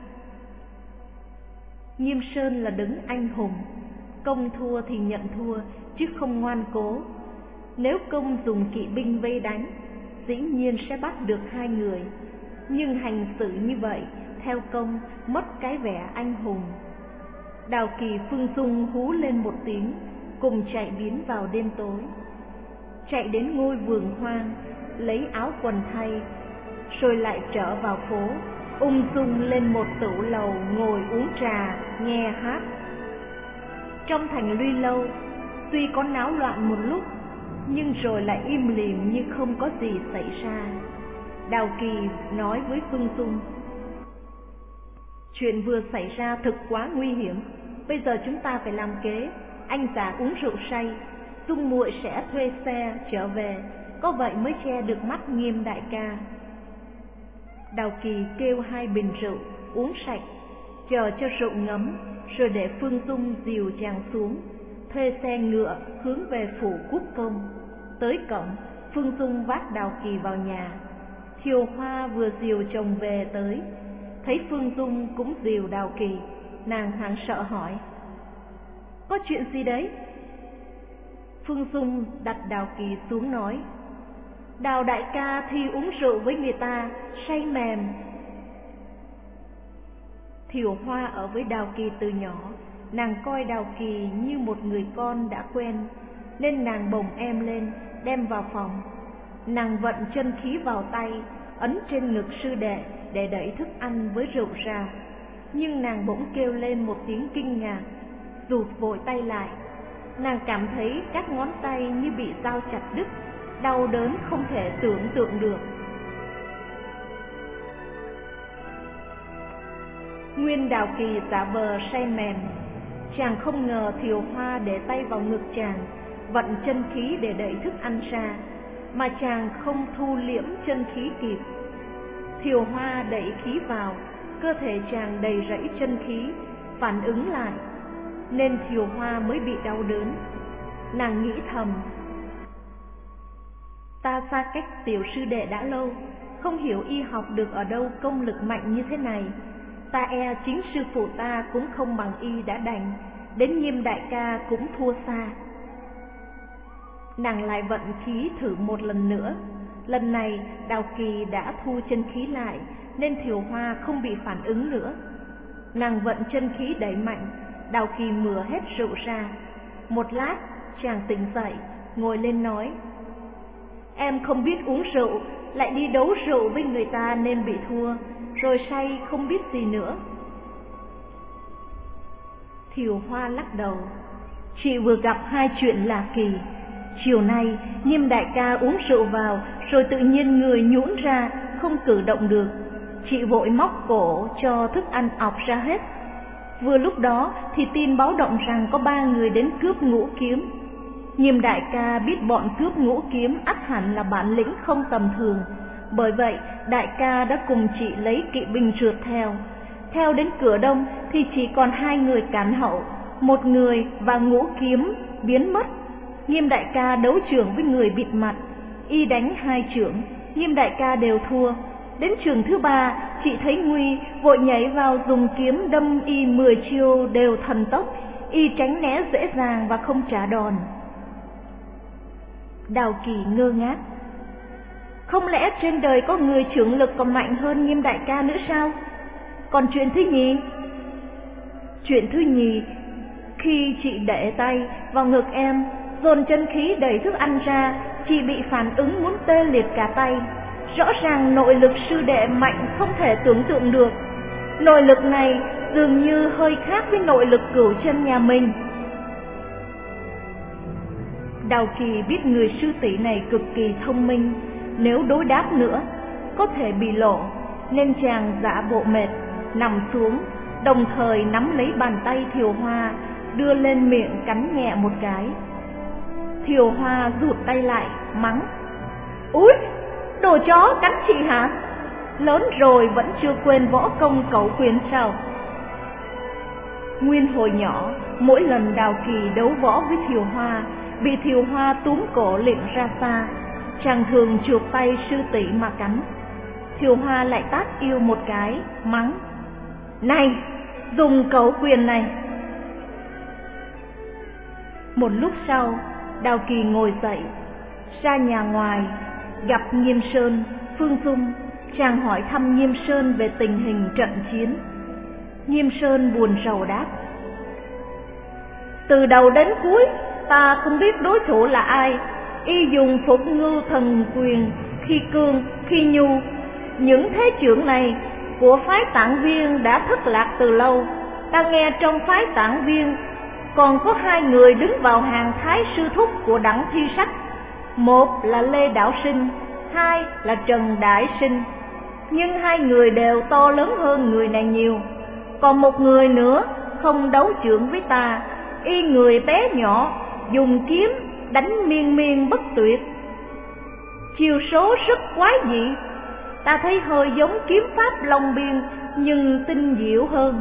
Nghiêm Sơn là đấng anh hùng, Công thua thì nhận thua chứ không ngoan cố. Nếu Công dùng kỵ binh vây đánh, dĩ nhiên sẽ bắt được hai người, nhưng hành xử như vậy theo Công mất cái vẻ anh hùng. Đào Kỳ, Phương Dung hú lên một tiếng, cùng chạy biến vào đêm tối. Chạy đến ngôi vườn hoang, lấy áo quần thay, rồi lại trở vào phố, ung dung lên một tửu lầu ngồi uống trà, nghe hát. Trong thành Luy Lâu, tuy có náo loạn một lúc, nhưng rồi lại im lìm như không có gì xảy ra. Đào Kỳ nói với Phương Dung, chuyện vừa xảy ra thực quá nguy hiểm, bây giờ chúng ta phải làm kế. Anh già uống rượu say, Dung muội sẽ thuê xe trở về, có vậy mới che được mắt Nghiêm đại ca. Đào Kỳ kêu hai bình rượu uống sạch, chờ cho rượu ngấm, rồi để Phương Dung dìu chàng xuống, thuê xe ngựa hướng về phủ Quốc Công. Tới cổng, Phương Dung vác Đào Kỳ vào nhà. Thiều Hoa vừa dìu chồng về tới, thấy Phương Dung cũng dìu Đào Kỳ, nàng hoảng sợ hỏi, Có chuyện gì đấy? Phương Dung đặt Đào Kỳ xuống nói: Đào đại ca thi uống rượu với người ta, say mềm. Thiều Hoa ở với Đào Kỳ từ nhỏ, nàng coi Đào Kỳ như một người con đã quen, nên nàng bồng em lên, đem vào phòng. Nàng vận chân khí vào tay, ấn trên ngực sư đệ để đẩy thức ăn với rượu ra. Nhưng nàng bỗng kêu lên một tiếng kinh ngạc, rụt vội tay lại. Nàng cảm thấy các ngón tay như bị dao chặt đứt, đau đớn không thể tưởng tượng được. Nguyên Đào Kỳ giả vờ say mềm, chàng không ngờ Thiều Hoa để tay vào ngực chàng, vận chân khí để đẩy thức ăn ra, mà chàng không thu liễm chân khí kịp. Thiều Hoa đẩy khí vào, cơ thể chàng đầy rẫy chân khí, phản ứng lại, nên Thiều Hoa mới bị đau đớn. Nàng nghĩ thầm: ta xa cách tiểu sư đệ đã lâu, không hiểu y học được ở đâu công lực mạnh như thế này. Ta e chính sư phụ ta cũng không bằng y đã đành, đến Nghiêm đại ca cũng thua xa. Nàng lại vận khí thử một lần nữa. Lần này Đào Kỳ đã thu chân khí lại, nên Thiều Hoa không bị phản ứng nữa. Nàng vận chân khí đẩy mạnh, Đào Kỳ mửa hết rượu ra. Một lát chàng tỉnh dậy, ngồi lên nói: em không biết uống rượu, lại đi đấu rượu với người ta nên bị thua, rồi say không biết gì nữa. Thiều Hoa lắc đầu: chị vừa gặp hai chuyện lạ kỳ. Chiều nay Nghiêm đại ca uống rượu vào, rồi tự nhiên người nhũn ra, không cử động được. Chị vội móc cổ cho thức ăn ọc ra hết. Vừa lúc đó thì tin báo động rằng có ba người đến cướp ngũ kiếm. Nghiêm đại ca biết bọn cướp ngũ kiếm ắt hẳn là bản lĩnh không tầm thường, bởi vậy đại ca đã cùng chị lấy kỵ binh rượt theo. Theo đến cửa đông thì chỉ còn hai người cản hậu, một người và ngũ kiếm biến mất. Nghiêm đại ca đấu trưởng với người bịt mặt, y đánh hai chưởng, Nghiêm đại ca đều thua. Đến chưởng thứ ba, chị thấy nguy, vội nhảy vào dùng kiếm đâm y mười chiêu đều thần tốc, y tránh né dễ dàng và không trả đòn. Đào Kỳ ngơ ngác: không lẽ trên đời có người chưởng lực còn mạnh hơn Nghiêm đại ca nữa sao? Còn chuyện thứ nhì? Chuyện thứ nhì, khi chị để tay vào ngực em, dồn chân khí đẩy thức ăn ra, chị bị phản ứng muốn tê liệt cả tay. Rõ ràng nội lực sư đệ mạnh không thể tưởng tượng được. Nội lực này dường như hơi khác với nội lực cửu chân nhà mình. Đào Kỳ biết người sư tỷ này cực kỳ thông minh, nếu đối đáp nữa có thể bị lộ, nên chàng giả bộ mệt, nằm xuống, đồng thời nắm lấy bàn tay Thiều Hoa, đưa lên miệng cắn nhẹ một cái. Thiều Hoa rụt tay lại, mắng: úi, đồ chó cắn chị hả? Lớn rồi vẫn chưa quên võ công cẩu quyền sao? Nguyên hồi nhỏ, mỗi lần Đào Kỳ đấu võ với Thiều Hoa, bị Thiều Hoa túm cổ liệng ra xa, chàng thường chuộc tay sư tỷ mà cắn. Thiều Hoa lại tát yêu một cái, mắng: này, dùng cẩu quyền này. Một lúc sau, Đào Kỳ ngồi dậy, ra nhà ngoài, gặp Nghiêm Sơn, Phương Dung. Chàng hỏi thăm Nghiêm Sơn về tình hình trận chiến. Nghiêm Sơn buồn rầu đáp: từ đầu đến cuối ta không biết đối thủ là ai. Y dùng Phục Ngưu Thần Quyền, khi cương khi nhu. Những thế trưởng này của phái Tạng Viên đã thất lạc từ lâu. Ta nghe trong phái Tạng Viên còn có hai người đứng vào hàng thái sư thúc của Đặng Thi Sách. Một là Lê Đạo Sinh, hai là Trần Đại Sinh. Nhưng hai người đều to lớn hơn người này nhiều. Còn một người nữa không đấu trưởng với ta, y người bé nhỏ, dùng kiếm đánh miên miên bất tuyệt. Chiêu số rất quái dị, ta thấy hơi giống kiếm pháp Long Biên nhưng tinh diệu hơn.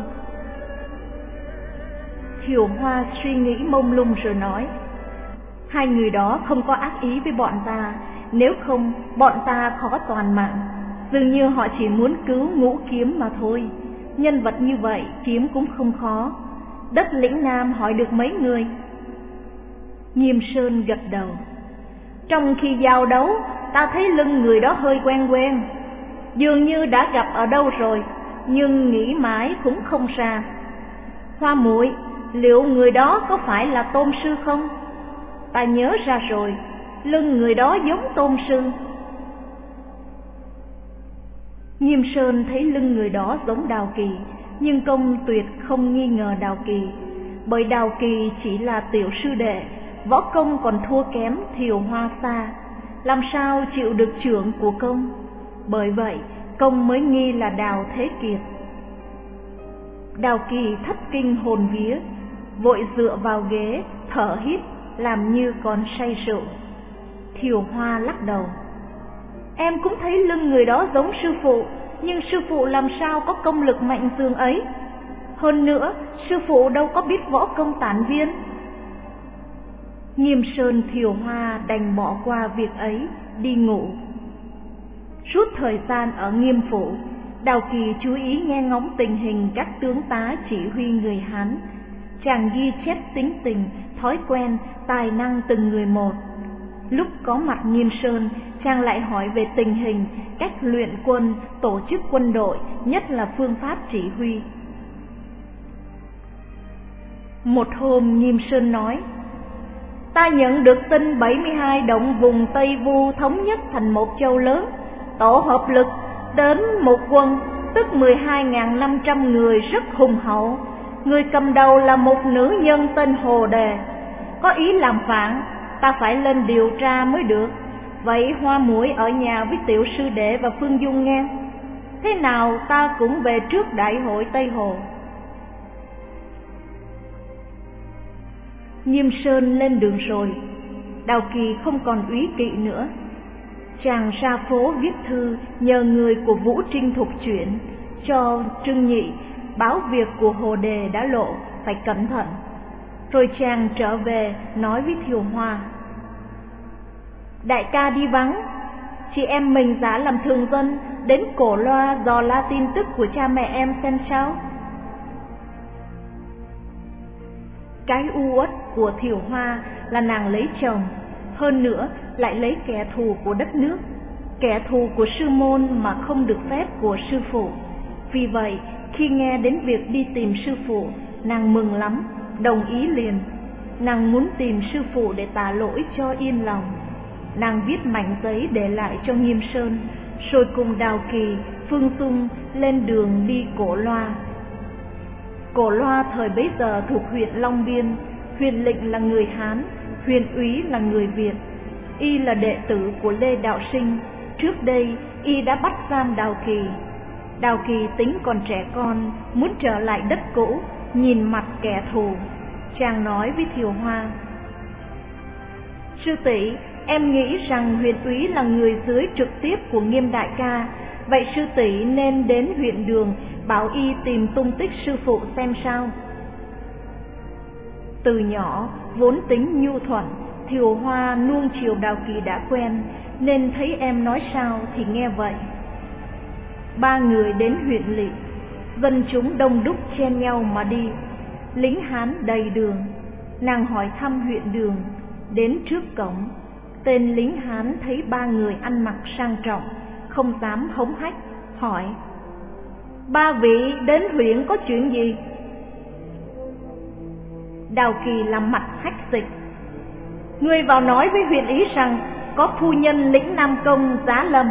Thiều Hoa suy nghĩ mông lung rồi nói: hai người đó không có ác ý với bọn ta, nếu không bọn ta khó toàn mạng. Dường như họ chỉ muốn cứu Ngũ Kiếm mà thôi. Nhân vật như vậy kiếm cũng không khó. đất lĩnh Nam hỏi được mấy người? Nghiêm Sơn gật đầu. Trong khi giao đấu, ta thấy lưng người đó hơi quen quen, dường như đã gặp ở đâu rồi, nhưng nghĩ mãi cũng không ra. Hoa muội, liệu người đó có phải là Tôn sư không? Ta nhớ ra rồi, lưng người đó giống Tôn sư. Nghiêm Sơn thấy lưng người đó giống Đào Kỳ, nhưng công tuyệt không nghi ngờ Đào Kỳ, bởi Đào Kỳ chỉ là tiểu sư đệ, võ công còn thua kém Thiều Hoa xa, làm sao chịu được chưởng của công. Bởi vậy công mới nghi là Đào Thế Kiệt. Đào Kỳ thất kinh hồn vía, vội dựa vào ghế thở hít, làm như còn say rượu. Thiều Hoa lắc đầu. Em cũng thấy lưng người đó giống sư phụ, nhưng sư phụ làm sao có công lực mạnh dường ấy? Hơn nữa, sư phụ đâu có biết võ công tản viên. Nghiêm Sơn Thiều Hoa đành bỏ qua việc ấy, đi ngủ. Suốt thời gian ở Nghiêm phủ, Đào Kỳ chú ý nghe ngóng tình hình các tướng tá chỉ huy người Hán. Chàng ghi chép tính tình, thói quen, tài năng từng người một. Lúc có mặt Nghiêm Sơn, chàng lại hỏi về tình hình, cách luyện quân, tổ chức quân đội, nhất là phương pháp chỉ huy. Một hôm Nghiêm Sơn nói: Ta nhận được tin bảy mươi hai động vùng Tây Vu thống nhất thành một châu lớn, tổ hợp lực đến một quân, tức mười hai nghìn năm trăm người rất hùng hậu. Người cầm đầu là một nữ nhân tên Hồ Đề, có ý làm phản, ta phải lên điều tra mới được. Vậy Hoa muội ở nhà với tiểu sư đệ và Phương Dung nghe. Thế nào ta cũng về trước đại hội Tây Hồ. Nghiêm Sơn lên đường rồi, Đào Kỳ không còn úy kỵ nữa. Chàng ra phố viết thư nhờ người của Vũ Trinh Thục chuyển cho Trương Nhị, báo việc của Hồ Đề đã lộ, phải cẩn thận. Rồi chàng trở về nói với Thiều Hoa: Đại ca đi vắng, chị em mình giả làm thường dân, đến cổ loa dò la tin tức của cha mẹ em xem sao. Cái u uất của Thiều Hoa là nàng lấy chồng, hơn nữa lại lấy kẻ thù của đất nước, kẻ thù của sư môn mà không được phép của sư phụ. Vì vậy khi nghe đến việc đi tìm sư phụ, nàng mừng lắm, đồng ý liền. Nàng muốn tìm sư phụ để tạ lỗi cho yên lòng. Nàng viết mảnh giấy để lại cho Nghiêm Sơn, rồi cùng Đào Kỳ, Phương Dung lên đường đi Cổ Loa. Cổ Loa thời bấy giờ thuộc huyện Long Biên, Huyền Lệnh là người Hán, Huyền Úy là người Việt. Y là đệ tử của Lê Đạo Sinh. Trước đây y đã bắt giam Đào Kỳ. Đào Kỳ tính còn trẻ con, muốn trở lại đất cũ, nhìn mặt kẻ thù. Chàng nói với Thiều Hoa: Sư tỷ, em nghĩ rằng Huyền Úy là người dưới trực tiếp của Nghiêm đại ca. Vậy sư tỷ nên đến huyện Đường, bảo y tìm tung tích sư phụ xem sao. Từ nhỏ vốn tính nhu thuận, Thiều Hoa nuông chiều Đào Kỳ đã quen, nên thấy em nói sao thì nghe vậy. Ba người đến huyện Lỵ, dân chúng đông đúc chen nhau mà đi, lính Hán đầy đường. Nàng hỏi thăm huyện Đường, đến trước cổng, tên lính Hán thấy ba người ăn mặc sang trọng, không dám hống hách, hỏi: Ba vị đến huyện có chuyện gì? Đào Kỳ làm mặt hách dịch: Ngươi vào nói với huyện ý rằng có phu nhân lĩnh Nam Công giá lâm.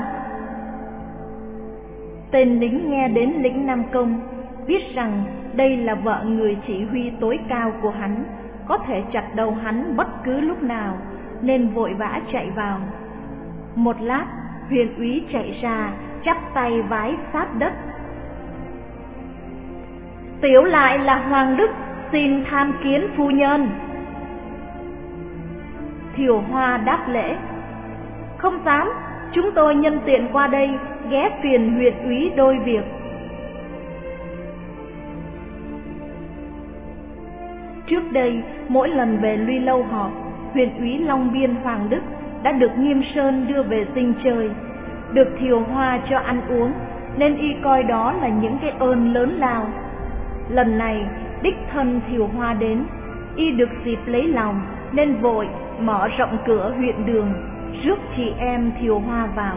Tên lính nghe đến lĩnh Nam Công, biết rằng đây là vợ người chỉ huy tối cao của hắn, có thể chặt đầu hắn bất cứ lúc nào, nên vội vã chạy vào. Một lát, Huyền Úy chạy ra, chắp tay vái sát đất: Tiểu lại là Hoàng Đức, xin tham kiến phu nhân. Thiều Hoa đáp lễ: Không dám, chúng tôi nhân tiện qua đây ghé phiền huyện úy đôi việc. Trước đây mỗi lần về Luy Lâu họp, huyện úy Long Biên Hoàng Đức đã được Nghiêm Sơn đưa về dinh chơi, được Thiều Hoa cho ăn uống, nên y coi đó là những cái ơn lớn lao. Lần này đích thân Thiều Hoa đến. Y được dịp lấy lòng nên vội mở rộng cửa huyện đường, rước chị em Thiều Hoa vào.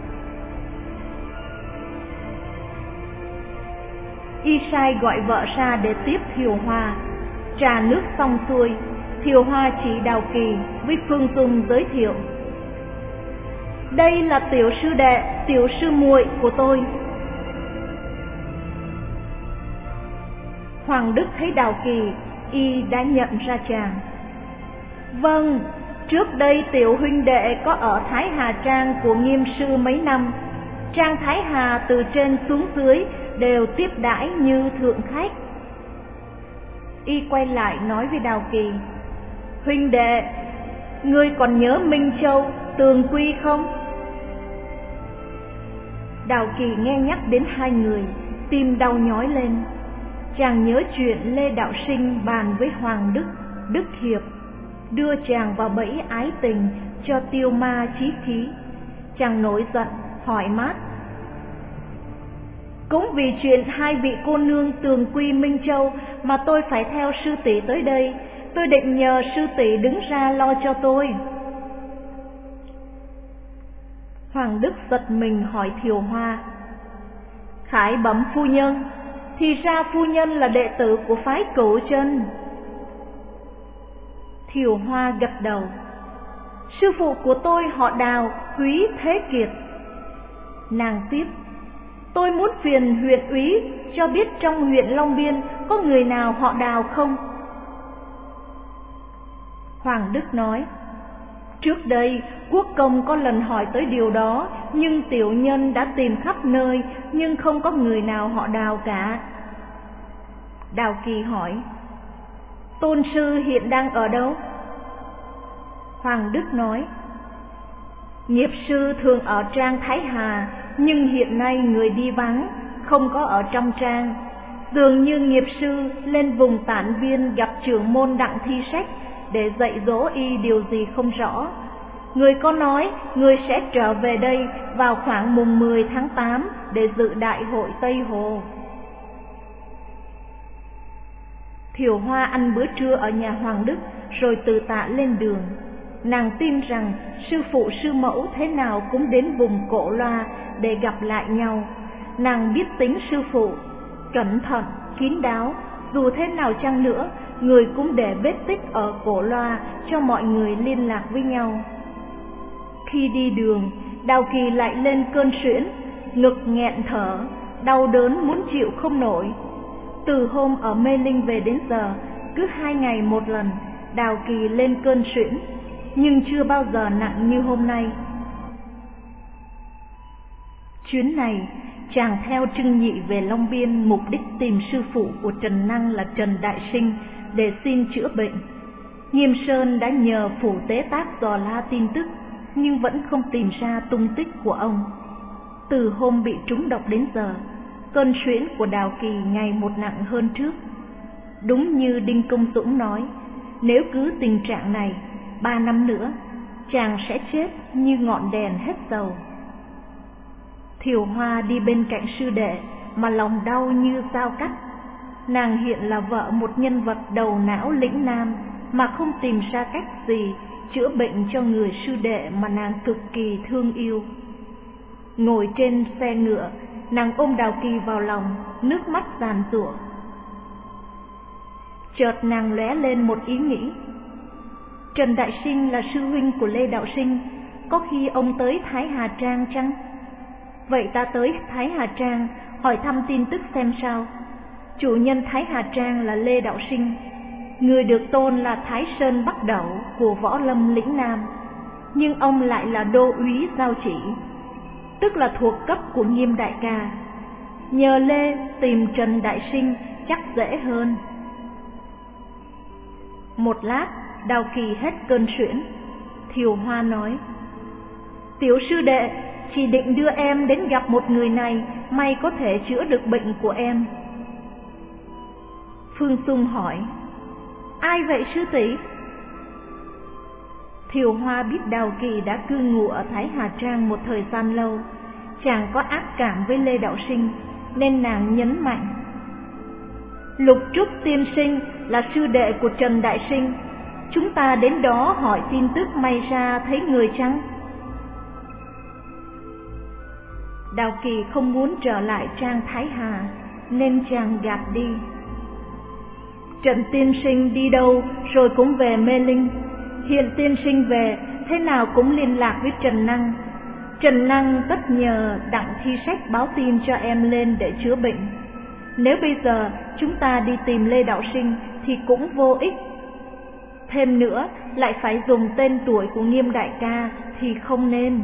Y sai gọi vợ ra để tiếp Thiều Hoa. Trà nước xong xuôi, Thiều Hoa chỉ Đào Kỳ với Phương Dung giới thiệu: đây là tiểu sư đệ, tiểu sư muội của tôi. Hoàng Đức thấy Đào Kỳ, y đã nhận ra chàng. Vâng, trước đây tiểu huynh đệ có ở Thái Hà Trang của Nghiêm sư mấy năm. Trang Thái Hà từ trên xuống dưới đều tiếp đãi như thượng khách. Y quay lại nói với Đào Kỳ: huynh đệ, ngươi còn nhớ Minh Châu, Tường Quy không? Đào Kỳ nghe nhắc đến hai người, tim đau nhói lên. Chàng nhớ chuyện Lê Đạo Sinh bàn với Hoàng Đức, Đức Hiệp, đưa chàng vào bẫy ái tình cho tiêu ma chí khí. Chàng nổi giận hỏi mát: cũng vì chuyện hai vị cô nương Tường Quy, Minh Châu mà tôi phải theo sư tỷ tới đây. Tôi định nhờ sư tỷ đứng ra lo cho tôi. Hoàng Đức giật mình hỏi Thiều Hoa: khải bẩm phu nhân, thì ra phu nhân là đệ tử của phái Cửu Chân. Thiều Hoa gật đầu: sư phụ của tôi họ Đào, Úy Thế Kiệt. Nàng tiếp: tôi muốn phiền huyện úy cho biết trong huyện Long Biên có người nào họ Đào không? Hoàng Đức nói: trước đây quốc công có lần hỏi tới điều đó, nhưng tiểu nhân đã tìm khắp nơi nhưng không có người nào họ Đào cả. Đào Kỳ hỏi: tôn sư hiện đang ở đâu? Hoàng Đức nói: nghiệp sư thường ở Trang Thái Hà, nhưng hiện nay người đi vắng, không có ở trong trang. Dường như nghiệp sư lên vùng Tản Viên gặp trưởng môn Đặng Thi Sách để dạy dỗ y điều gì không rõ. Người có nói người sẽ trở về đây vào khoảng mùng mười tháng tám để dự đại hội Tây Hồ. Thiều Hoa ăn bữa trưa ở nhà Hoàng Đức rồi từ tạ lên đường. Nàng tin rằng sư phụ sư mẫu thế nào cũng đến vùng Cổ Loa để gặp lại nhau. Nàng biết tính sư phụ, cẩn thận, kín đáo, dù thế nào chăng nữa, người cũng để vết tích ở Cổ Loa cho mọi người liên lạc với nhau. Khi đi đường, Đào Kỳ lại lên cơn suyễn, ngực nghẹn thở, đau đớn muốn chịu không nổi. Từ hôm ở Mê Linh về đến giờ, cứ hai ngày một lần, Đào Kỳ lên cơn suyễn, nhưng chưa bao giờ nặng như hôm nay. Chuyến này, chàng theo Trưng Nhị về Long Biên mục đích tìm sư phụ của Trần Năng là Trần Đại Sinh để xin chữa bệnh. Nghiêm Sơn đã nhờ phủ tế tác dò la tin tức, nhưng vẫn không tìm ra tung tích của ông. Từ hôm bị trúng độc đến giờ, cơn suyễn của Đào Kỳ ngày một nặng hơn trước. Đúng như Đinh Công Dũng nói, nếu cứ tình trạng này, ba năm nữa, chàng sẽ chết như ngọn đèn hết dầu. Thiều Hoa đi bên cạnh sư đệ mà lòng đau như dao cắt. Nàng hiện là vợ một nhân vật đầu não lĩnh nam mà không tìm ra cách gì chữa bệnh cho người sư đệ mà nàng cực kỳ thương yêu. Ngồi trên xe ngựa, nàng ôm Đào Kỳ vào lòng, nước mắt giàn giụa. Chợt nàng lóe lên một ý nghĩ. Trần Đại Sinh là sư huynh của Lê Đạo Sinh, có khi ông tới Thái Hà Trang chăng? Vậy ta tới Thái Hà Trang hỏi thăm tin tức xem sao. Chủ nhân Thái Hà Trang là Lê Đạo Sinh, người được tôn là Thái Sơn Bắc Đẩu của Võ Lâm lĩnh Nam, nhưng ông lại là đô úy giao chỉ, tức là thuộc cấp của Nghiêm đại ca. Nhờ Lê tìm Trần Đại Sinh chắc dễ hơn. Một lát, Đào Kỳ hết cơn suyễn. Thiều Hoa nói: tiểu sư đệ, chỉ định đưa em đến gặp một người này, may có thể chữa được bệnh của em. Phương Dung hỏi: ai vậy sư tỷ? Thiều Hoa biết Đào Kỳ đã cư ngụ ở Thái Hà Trang một thời gian lâu, chàng có ác cảm với Lê Đạo Sinh, nên nàng nhấn mạnh: Lục Trúc tiên sinh là sư đệ của Trần Đại Sinh. Chúng ta đến đó hỏi tin tức may ra thấy người chăng? Đào Kỳ không muốn trở lại trang Thái Hà, nên chàng gạt đi. Trần tiên sinh đi đâu rồi cũng về Mê Linh. Hiện tiên sinh về, thế nào cũng liên lạc với Trần Năng. Trần Năng tất nhờ Đặng Thi Sách báo tin cho em lên để chữa bệnh. Nếu bây giờ chúng ta đi tìm Lê Đạo Sinh thì cũng vô ích. Thêm nữa, lại phải dùng tên tuổi của Nghiêm đại ca thì không nên.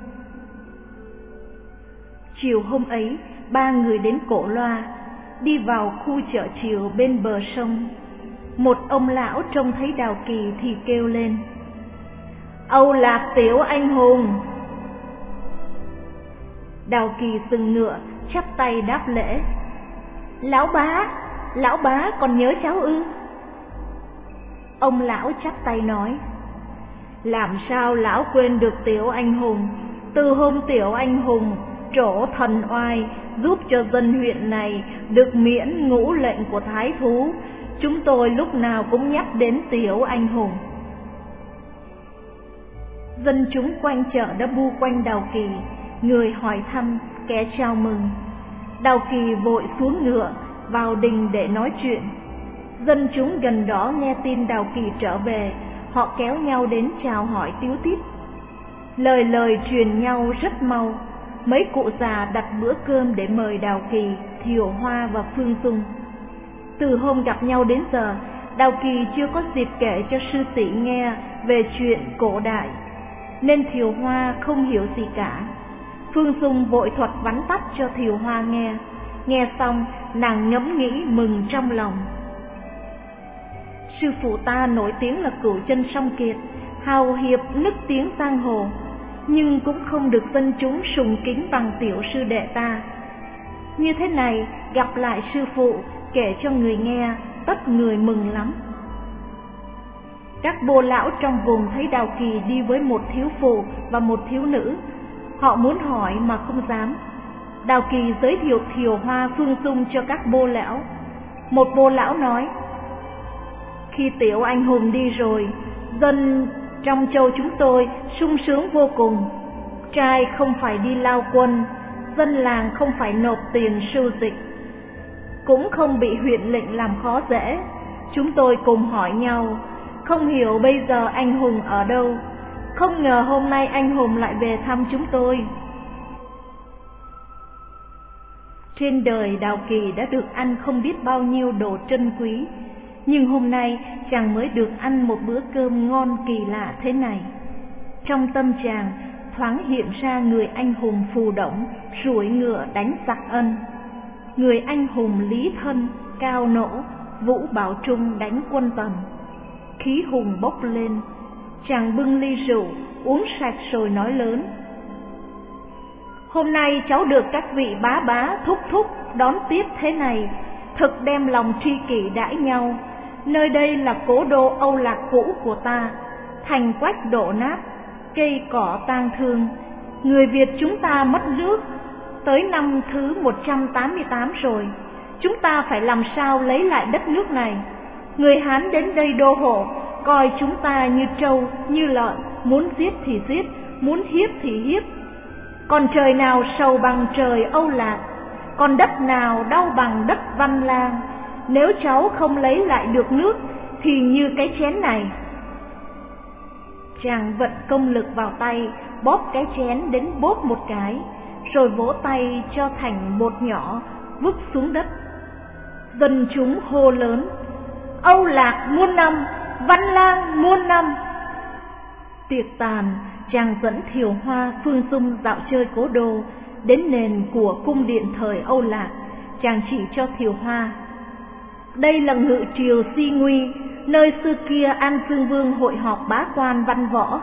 Chiều hôm ấy, ba người đến Cổ Loa, đi vào khu chợ chiều bên bờ sông. Một ông lão trông thấy Đào Kỳ thì kêu lên: Âu Lạc tiểu anh hùng. Đào Kỳ dừng ngựa, chắp tay đáp lễ: Lão bá, lão bá còn nhớ cháu ư? Ông lão chắp tay nói: Làm sao lão quên được tiểu anh hùng? Từ hôm tiểu anh hùng trổ thần oai giúp cho dân huyện này được miễn ngũ lệnh của thái thú, chúng tôi lúc nào cũng nhắc đến tiểu anh hùng. Dân chúng quanh chợ đã bu quanh Đào Kỳ, người hỏi thăm, kẻ chào mừng. Đào Kỳ vội xuống ngựa vào đình để nói chuyện. Dân chúng gần đó nghe tin Đào Kỳ trở về, họ kéo nhau đến chào hỏi tíu tít. Lời lời truyền nhau rất mau. Mấy cụ già đặt bữa cơm để mời Đào Kỳ, Thiều Hoa và Phương Dung. Từ hôm gặp nhau đến giờ, Đào Kỳ chưa có dịp kể cho sư tỷ nghe về chuyện cổ đại, nên Thiều Hoa không hiểu gì cả. Phương Dung vội thuật vắn tắt cho Thiều Hoa nghe. Nghe xong, nàng ngẫm nghĩ mừng trong lòng. Sư phụ ta nổi tiếng là cửu chân song kiệt, hào hiệp nức tiếng giang hồ, nhưng cũng không được dân chúng sùng kính bằng tiểu sư đệ ta. Như thế này, gặp lại sư phụ, kể cho người nghe, tất người mừng lắm. Các bô lão trong vùng thấy Đào Kỳ đi với một thiếu phụ và một thiếu nữ, họ muốn hỏi mà không dám. Đào Kỳ giới thiệu Thiều Hoa, Phương Dung cho các bô lão. Một bô lão nói: Khi tiểu anh hùng đi rồi, dân trong châu chúng tôi sung sướng vô cùng. Trai không phải đi lao quân, dân làng không phải nộp tiền sưu dịch, cũng không bị huyện lệnh làm khó dễ. Chúng tôi cùng hỏi nhau, không hiểu bây giờ anh hùng ở đâu. Không ngờ hôm nay anh hùng lại về thăm chúng tôi. Trên đời Đào Kỳ đã được ăn không biết bao nhiêu đồ trân quý, nhưng hôm nay chàng mới được ăn một bữa cơm ngon kỳ lạ thế này. Trong tâm chàng thoáng hiện ra người anh hùng Phù Đổng ruổi ngựa đánh giặc Ân, người anh hùng Lý Thân cao nỗ Vũ Bảo Trung đánh quân Tần. Khí hùng bốc lên, chàng bưng ly rượu uống sạch rồi nói lớn: Hôm nay cháu được các vị bá bá thúc thúc đón tiếp thế này, thực đem lòng tri kỷ đãi nhau. Nơi đây là cố đô Âu Lạc cũ của ta, thành quách đổ nát, cây cỏ tang thương. Người Việt chúng ta mất nước tới năm thứ một trăm tám mươi tám rồi. Chúng ta phải làm sao lấy lại đất nước này. Người Hán đến đây đô hộ, coi chúng ta như trâu, như lợn, muốn giết thì giết, muốn hiếp thì hiếp. Còn trời nào sầu bằng trời Âu Lạc, còn đất nào đau bằng đất Văn Lang. Nếu cháu không lấy lại được nước thì như cái chén này. Chàng vận công lực vào tay, bóp cái chén đến bóp một cái, rồi vỗ tay cho thành bột nhỏ, vứt xuống đất. Dân chúng hô lớn: Âu Lạc muôn năm, Văn Lang muôn năm. Tiệc tàn, chàng dẫn Thiều Hoa, Phương Dung dạo chơi cố đô. Đến nền của cung điện thời Âu Lạc, chàng chỉ cho Thiều Hoa: Đây là ngự triều Si Nguy, nơi xưa kia An Dương Vương hội họp bá quan văn võ.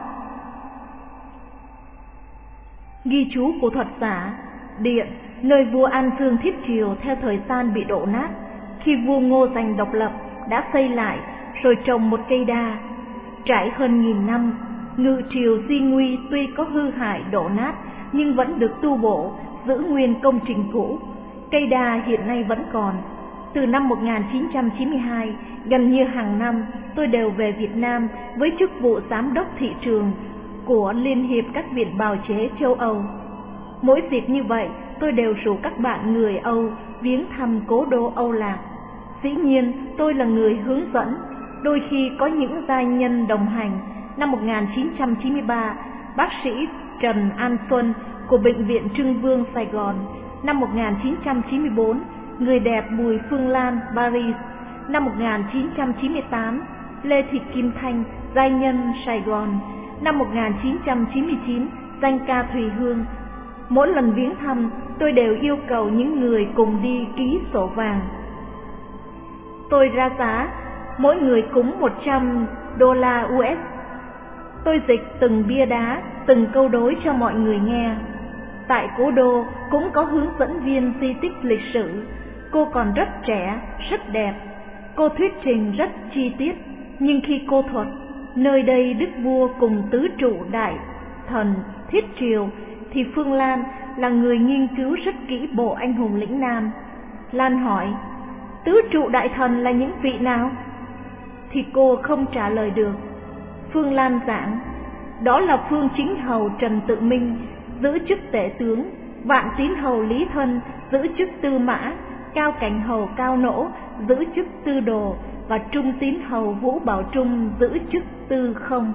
Ghi chú của thuật giả: Điện, nơi vua An Dương thiết triều theo thời gian bị đổ nát. Khi vua Ngô giành độc lập, đã xây lại rồi trồng một cây đa. Trải hơn nghìn năm, ngự triều Si Nguy tuy có hư hại đổ nát nhưng vẫn được tu bổ, giữ nguyên công trình cũ. Cây đa hiện nay vẫn còn. Từ năm một nghìn chín trăm chín mươi hai, gần như hàng năm tôi đều về Việt Nam với chức vụ giám đốc thị trường của Liên hiệp các viện bào chế châu Âu. Mỗi dịp như vậy, tôi đều rủ các bạn người Âu viếng thăm cố đô Âu Lạc. Dĩ nhiên, tôi là người hướng dẫn, đôi khi có những gia nhân đồng hành. Năm một nghìn chín trăm chín mươi ba, bác sĩ Trần An Xuân của Bệnh viện Trưng Vương Sài Gòn. Năm một nghìn chín trăm chín mươi bốn, người đẹp Bùi Phương Lan Paris. Năm một nghìn chín trăm chín mươi tám, Lê Thị Kim Thanh giai nhân Sài Gòn. Năm một nghìn chín trăm chín mươi chín, danh ca Thùy Hương. Mỗi lần viếng thăm, tôi đều yêu cầu những người cùng đi ký sổ vàng. Tôi ra giá mỗi người cúng một trăm đô la u ét. Tôi dịch từng bia đá, từng câu đối cho mọi người nghe. Tại cố đô cũng có hướng dẫn viên di tích lịch sử. Cô còn rất trẻ, rất đẹp. Cô thuyết trình rất chi tiết, nhưng khi cô thuật nơi đây đức vua cùng tứ trụ đại thần thiết triều, thì Phương Lan là người nghiên cứu rất kỹ bộ anh hùng lĩnh Nam. Lan hỏi, tứ trụ đại thần là những vị nào? Thì cô không trả lời được. Phương Lan giảng, đó là Phương Chính Hầu Trần Tự Minh giữ chức tể tướng, Vạn Tín Hầu Lý Thân giữ chức tư mã, Cao Cảnh Hầu Cao Nỗ giữ chức tư đồ, và Trung Tín Hầu Vũ Bảo Trung giữ chức tư không.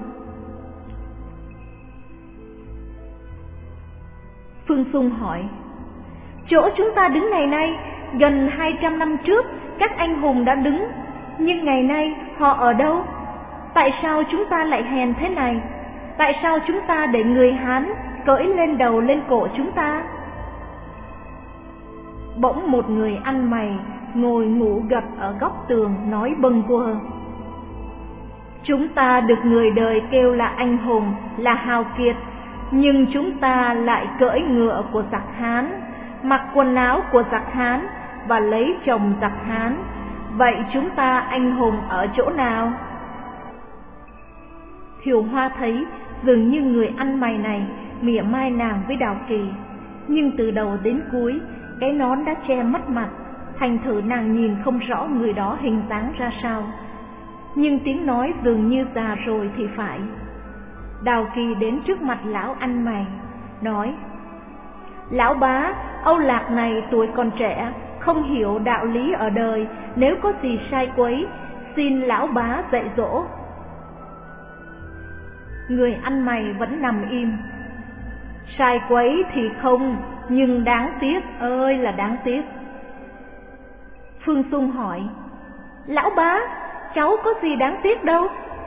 Phương Sung hỏi, chỗ chúng ta đứng ngày nay, gần hai trăm năm trước các anh hùng đã đứng, nhưng ngày nay họ ở đâu? Tại sao chúng ta lại hèn thế này? Tại sao chúng ta để người Hán cởi lên đầu lên cổ chúng ta? Bỗng một người ăn mày ngồi ngủ gật ở góc tường nói bâng quơ, chúng ta được người đời kêu là anh hùng, là hào kiệt, nhưng chúng ta lại cưỡi ngựa của giặc Hán, mặc quần áo của giặc Hán và lấy chồng giặc Hán. Vậy chúng ta anh hùng ở chỗ nào? Thiều Hoa thấy dường như người ăn mày này mỉa mai nàng với Đào Kỳ, nhưng từ đầu đến cuối cái nón đã che mất mặt, thành thử nàng nhìn không rõ người đó hình dáng ra sao. Nhưng tiếng nói dường như già rồi thì phải. Đào Kỳ đến trước mặt lão ăn mày, nói, lão bá, Âu Lạc này tuổi còn trẻ, không hiểu đạo lý ở đời, nếu có gì sai quấy, xin lão bá dạy dỗ. Người ăn mày vẫn nằm im. Sai quấy thì không, nhưng đáng tiếc ơi là đáng tiếc. Phương Sung hỏi, lão bá, cháu có gì đáng tiếc đâu?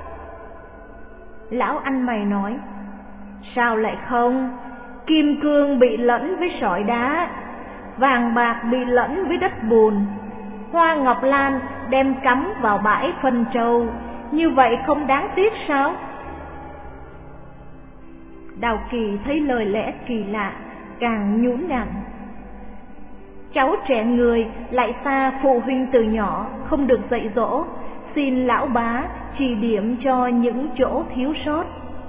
Lão ăn mày nói, sao lại không? Kim cương bị lẫn với sỏi đá, vàng bạc bị lẫn với đất bùn, hoa ngọc lan đem cắm vào bãi phân trâu, như vậy không đáng tiếc sao? Đào Kỳ thấy lời lẽ kỳ lạ, càng nhún nhặn. Cháu trẻ người lại xa phụ huynh từ nhỏ, không được dạy dỗ, xin lão bá chỉ điểm cho những chỗ thiếu sót.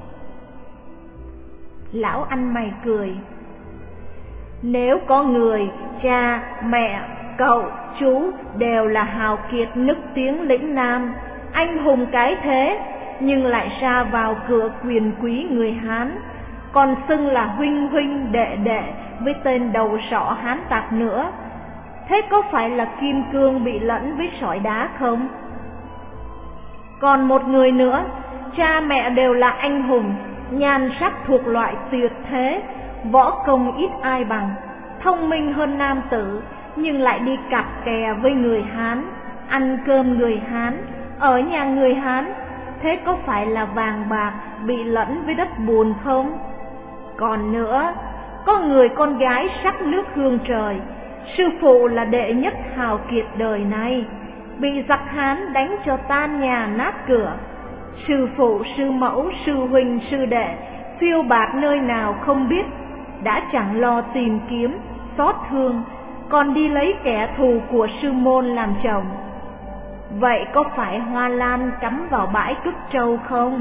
Lão ăn mày cười, nếu có người cha, mẹ, cậu, chú đều là hào kiệt nức tiếng lĩnh Nam, anh hùng cái thế, nhưng lại ra vào cửa quyền quý người Hán, còn xưng là huynh huynh đệ đệ với tên đầu sọ Hán tặc nữa, thế có phải là kim cương bị lẫn với sỏi đá không? Còn một người nữa, cha mẹ đều là anh hùng, nhan sắc thuộc loại tuyệt thế, võ công ít ai bằng, thông minh hơn nam tử, nhưng lại đi cặp kè với người Hán, ăn cơm người Hán, ở nhà người Hán, thế có phải là vàng bạc bị lẫn với đất bùn không? Còn nữa, có người con gái sắc nước hương trời, sư phụ là đệ nhất hào kiệt đời này, bị giặc Hán đánh cho tan nhà nát cửa, sư phụ, sư mẫu, sư huynh, sư đệ phiêu bạt nơi nào không biết, đã chẳng lo tìm kiếm, xót thương, còn đi lấy kẻ thù của sư môn làm chồng. Vậy có phải hoa lan cắm vào bãi cứt trâu không?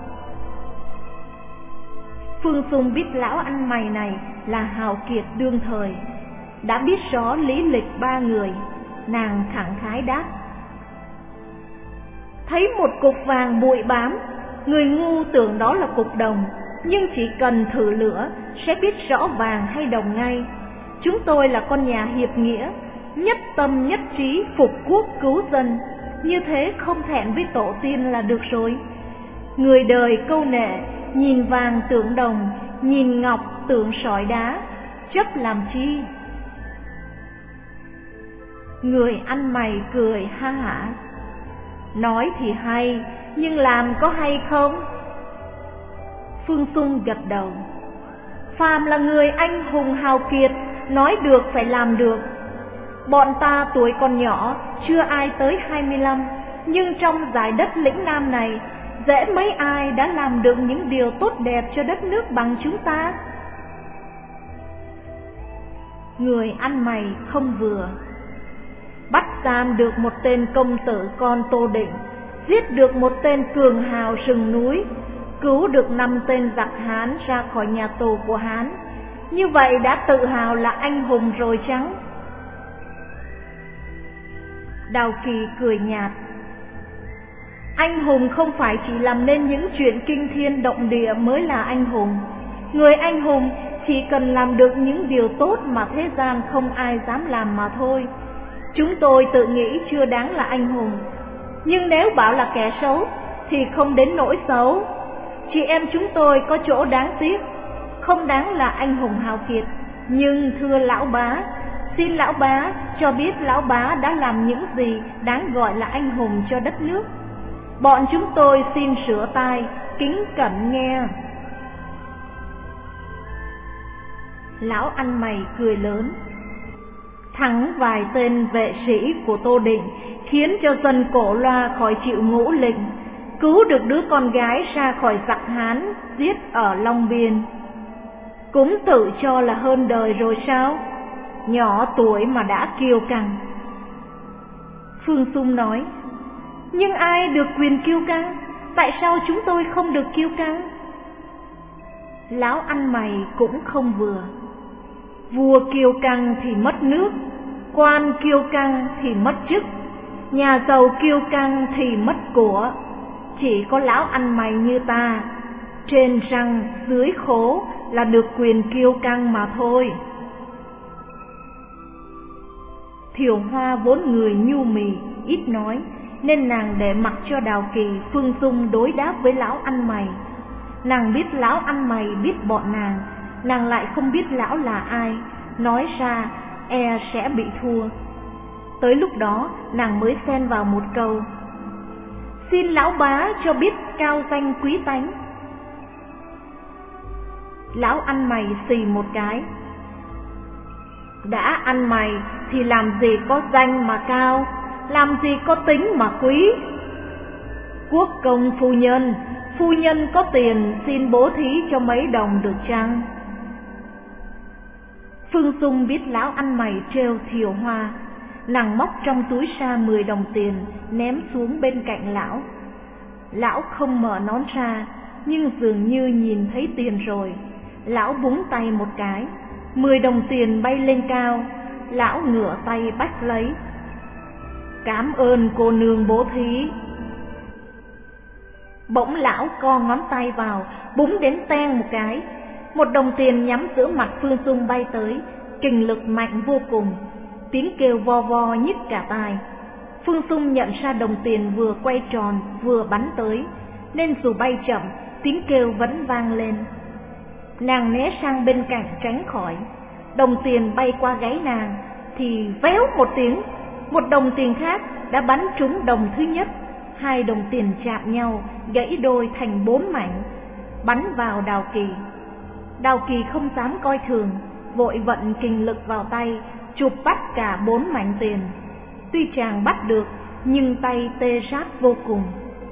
Phương Sung biết lão ăn mày này là hào kiệt đương thời, đã biết rõ lý lịch ba người, Nàng thẳng khái đáp: thấy một cục vàng bụi bám, người ngu tưởng đó là cục đồng, nhưng chỉ cần thử lửa sẽ biết rõ vàng hay đồng ngay. Chúng tôi là con nhà hiệp nghĩa, nhất tâm nhất trí phục quốc cứu dân, như thế không thẹn với tổ tiên là được rồi. Người đời câu nệ, nhìn vàng tưởng đồng, nhìn ngọc tưởng sỏi đá, chấp làm chi? Người ăn mày cười ha hả: nói thì hay, nhưng làm có hay không? Phương Xung gật đầu: phàm là người anh hùng hào kiệt, nói được phải làm được. Bọn ta tuổi còn nhỏ, chưa ai tới hai mươi lăm, nhưng trong dải đất lĩnh Nam này, dễ mấy ai đã làm được những điều tốt đẹp cho đất nước bằng chúng ta. Người ăn mày không vừa: bắt giam được một tên công tử con Tô Định, giết được một tên cường hào rừng núi, cứu được năm tên giặc Hán ra khỏi nhà tù của Hán, như vậy đã tự hào là anh hùng rồi chăng? Đào Kỳ cười nhạt: anh hùng không phải chỉ làm nên những chuyện kinh thiên động địa mới là anh hùng. Người anh hùng chỉ cần làm được những điều tốt mà thế gian không ai dám làm mà thôi. Chúng tôi tự nghĩ chưa đáng là anh hùng, nhưng nếu bảo là kẻ xấu thì không đến nỗi xấu. Chị em chúng tôi có chỗ đáng tiếc, không đáng là anh hùng hào kiệt. Nhưng thưa lão bá, xin lão bá cho biết lão bá đã làm những gì đáng gọi là anh hùng cho đất nước. Bọn chúng tôi xin sửa tai, kính cẩn nghe. Lão ăn mày cười lớn: thắng vài tên vệ sĩ của Tô Định, khiến cho dân Cổ Loa khỏi chịu ngũ lệnh, cứu được đứa con gái ra khỏi giặc Hán giết ở Long Biên, cũng tự cho là hơn đời rồi sao? Nhỏ tuổi mà đã kiêu căng. Phương Xung nói: nhưng ai được quyền kiêu căng? Tại sao chúng tôi không được kiêu căng? Lão ăn mày cũng không vừa: vua kiêu căng thì mất nước, quan kiêu căng thì mất chức, nhà giàu kiêu căng thì mất của. Chỉ có lão ăn mày như ta, trên răng dưới khố là được quyền kiêu căng mà thôi. Thiều Hoa vốn người nhu mì, ít nói, nên nàng để mặc cho Đào Kỳ, Phương Xung đối đáp với lão ăn mày. Nàng biết lão ăn mày biết bọn nàng, nàng lại không biết lão là ai, nói ra e sẽ bị thua. Tới lúc đó nàng mới xen vào một câu: xin lão bá cho biết cao danh quý tánh. Lão ăn mày xì một cái: đã ăn mày thì làm gì có danh mà cao, làm gì có tính mà quý. Quốc công phu nhân, phu nhân có tiền xin bố thí cho mấy đồng được chăng? Phương Xung biết lão ăn mày trêu Thiều Hoa, nàng móc trong túi ra mười đồng tiền ném xuống bên cạnh lão. Lão không mở nón ra, nhưng dường như nhìn thấy tiền rồi. Lão búng tay một cái, mười đồng tiền bay lên cao. Lão ngửa tay bắt lấy: cảm ơn cô nương bố thí. Bỗng lão co ngón tay vào, búng đến teng một cái, một đồng tiền nhắm giữa mặt Phương Xung bay tới, kình lực mạnh vô cùng, tiếng kêu vo vo nhức cả tai. Phương Xung nhận ra đồng tiền vừa quay tròn vừa bắn tới, nên dù bay chậm, tiếng kêu vẫn vang lên. Nàng né sang bên cạnh tránh khỏi. Đồng tiền bay qua gáy nàng thì véo một tiếng, một đồng tiền khác đã bắn trúng đồng thứ nhất. Hai đồng tiền chạm nhau, gãy đôi thành bốn mảnh, bắn vào Đào Kỳ. Đào Kỳ không dám coi thường, vội vận kình lực vào tay, chụp bắt cả bốn mảnh tiền. Tuy chàng bắt được, nhưng tay tê rát vô cùng.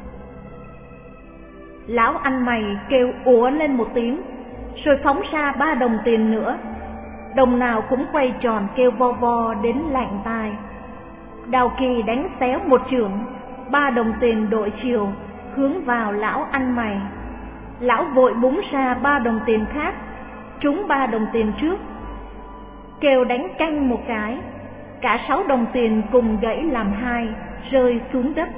Lão ăn mày kêu ủa lên một tiếng, rồi phóng ra ba đồng tiền nữa. Đồng nào cũng quay tròn kêu vo vo đến lạnh tai. Đào Kỳ đánh xéo một chưởng, ba đồng tiền đội chiều hướng vào lão ăn mày. Lão vội búng ra ba đồng tiền khác, trúng ba đồng tiền trước, kêu đánh canh một cái. cả sáu đồng tiền cùng gãy làm hai, rơi xuống đất.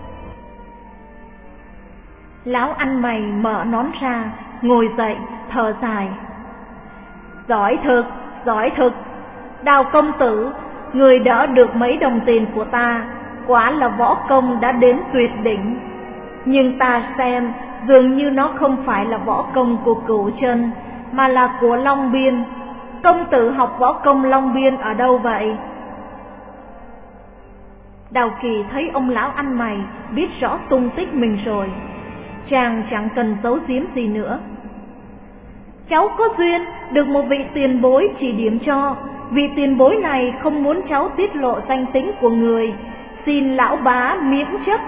Lão ăn mày mở nón ra, ngồi dậy, thở dài. Giỏi thực, giỏi thực, Đào công tử, người đỡ được mấy đồng tiền của ta, quả là võ công đã đến tuyệt đỉnh. Nhưng ta xem, dường như nó không phải là võ công của Cửu Chân, mà là của Long Biên. Công tử học võ công Long Biên ở đâu vậy? Đào Kỳ thấy ông lão ăn mày biết rõ tung tích mình rồi, chàng chẳng cần giấu giếm gì nữa. Cháu có duyên được một vị tiền bối chỉ điểm cho. Vị tiền bối này không muốn cháu tiết lộ danh tính của người, xin lão bá miễn chấp.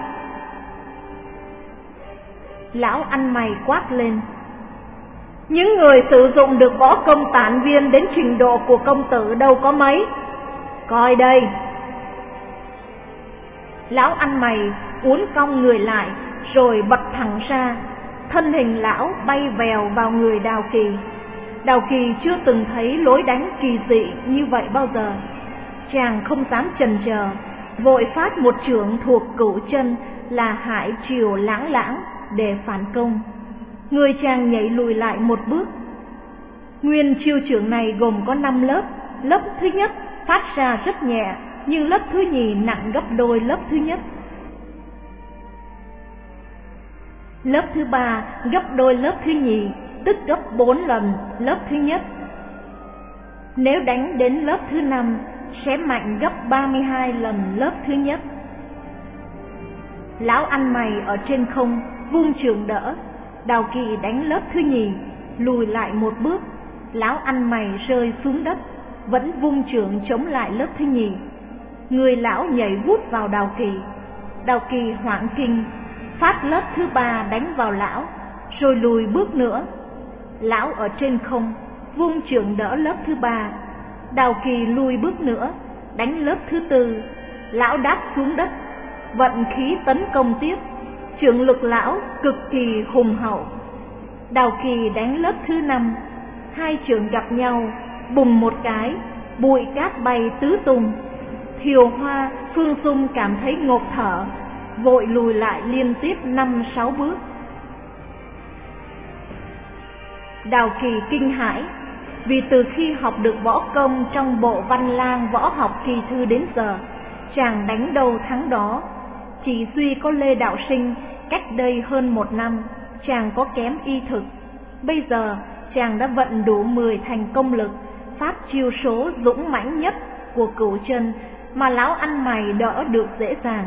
Lão ăn mày quát lên. Những người sử dụng được võ công tản viên đến trình độ của công tử đâu có mấy. Coi đây. Lão ăn mày uốn cong người lại rồi bật thẳng ra. Thân hình lão bay vèo vào người Đào Kỳ. Đào Kỳ chưa từng thấy lối đánh kỳ dị như vậy bao giờ. Chàng không dám chần chờ, vội phát một chưởng thuộc Cửu Chân là Hải Triều Lãng Lãng để phản công. Người chàng nhảy lùi lại một bước. Nguyên chiêu chưởng này gồm có năm lớp. Lớp thứ nhất phát ra rất nhẹ, nhưng lớp thứ nhì nặng gấp đôi lớp thứ nhất. Lớp thứ ba gấp đôi lớp thứ nhì, tức gấp bốn lần lớp thứ nhất. Nếu đánh đến lớp thứ năm sẽ mạnh gấp ba mươi hai lần lớp thứ nhất. Lão ăn mày ở trên không vung chưởng đỡ. Đào Kỳ đánh lớp thứ nhì, lùi lại một bước. Lão ăn mày rơi xuống đất, vẫn vung chưởng chống lại lớp thứ nhì. Người lão nhảy vút vào Đào Kỳ. Đào Kỳ hoảng kinh, phát lớp thứ ba đánh vào lão, rồi lùi bước nữa. Lão ở trên không vung chưởng đỡ lớp thứ ba. Đào Kỳ lùi bước nữa, đánh lớp thứ tư. Lão đáp xuống đất, vận khí tấn công tiếp. Chưởng lực lão cực kỳ hùng hậu. Đào Kỳ đánh lớp thứ năm. Hai chưởng gặp nhau, bùng một cái, bụi cát bay tứ tung. Thiều Hoa, Phương Dung cảm thấy ngộp thở, vội lùi lại liên tiếp năm sáu bước. Đào Kỳ kinh hãi, vì từ khi học được võ công trong bộ Văn Lang võ học kỳ thư đến giờ, chàng đánh đâu thắng đó. Chỉ duy có Lê Đạo Sinh cách đây hơn một năm, chàng có kém y thực. Bây giờ chàng đã vận đủ mười thành công lực, phát chiêu số dũng mãnh nhất của Cửu Chân mà lão ăn mày đỡ được dễ dàng.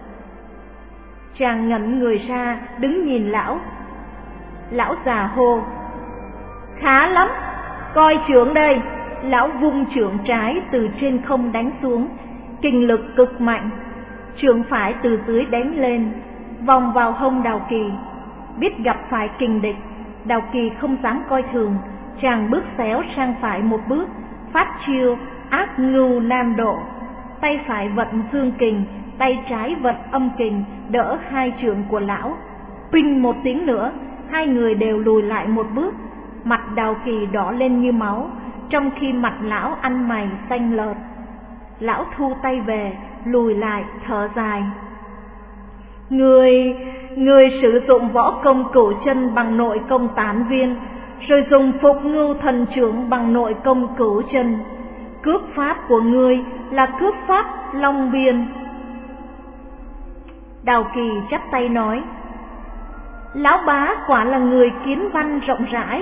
Chàng ngẩn người ra đứng nhìn lão. Lão già hô. Khá lắm, coi chưởng đây. Lão vung chưởng trái từ trên không đánh xuống, kinh lực cực mạnh. Chưởng phải từ dưới đánh lên, vòng vào hông Đào Kỳ. Biết gặp phải kình địch, Đào Kỳ không dám coi thường. Chàng bước xéo sang phải một bước, phát chiêu Ác Ngưu Nam Độ. Tay phải vận dương kình, tay trái vận âm kình, đỡ hai chưởng của lão. Pinh một tiếng nữa, hai người đều lùi lại một bước. Mặt Đào Kỳ đỏ lên như máu, trong khi mặt lão ăn mày xanh lợt. Lão thu tay về, lùi lại thở dài. Người, người sử dụng võ công Cửu Chân bằng nội công tán viên, rồi dùng Phục Ngưu Thần Chưởng bằng nội công Cửu Chân. Cước pháp của ngươi là cước pháp Long Biên. Đào Kỳ chắp tay nói. Lão bá quả là người kiến văn rộng rãi.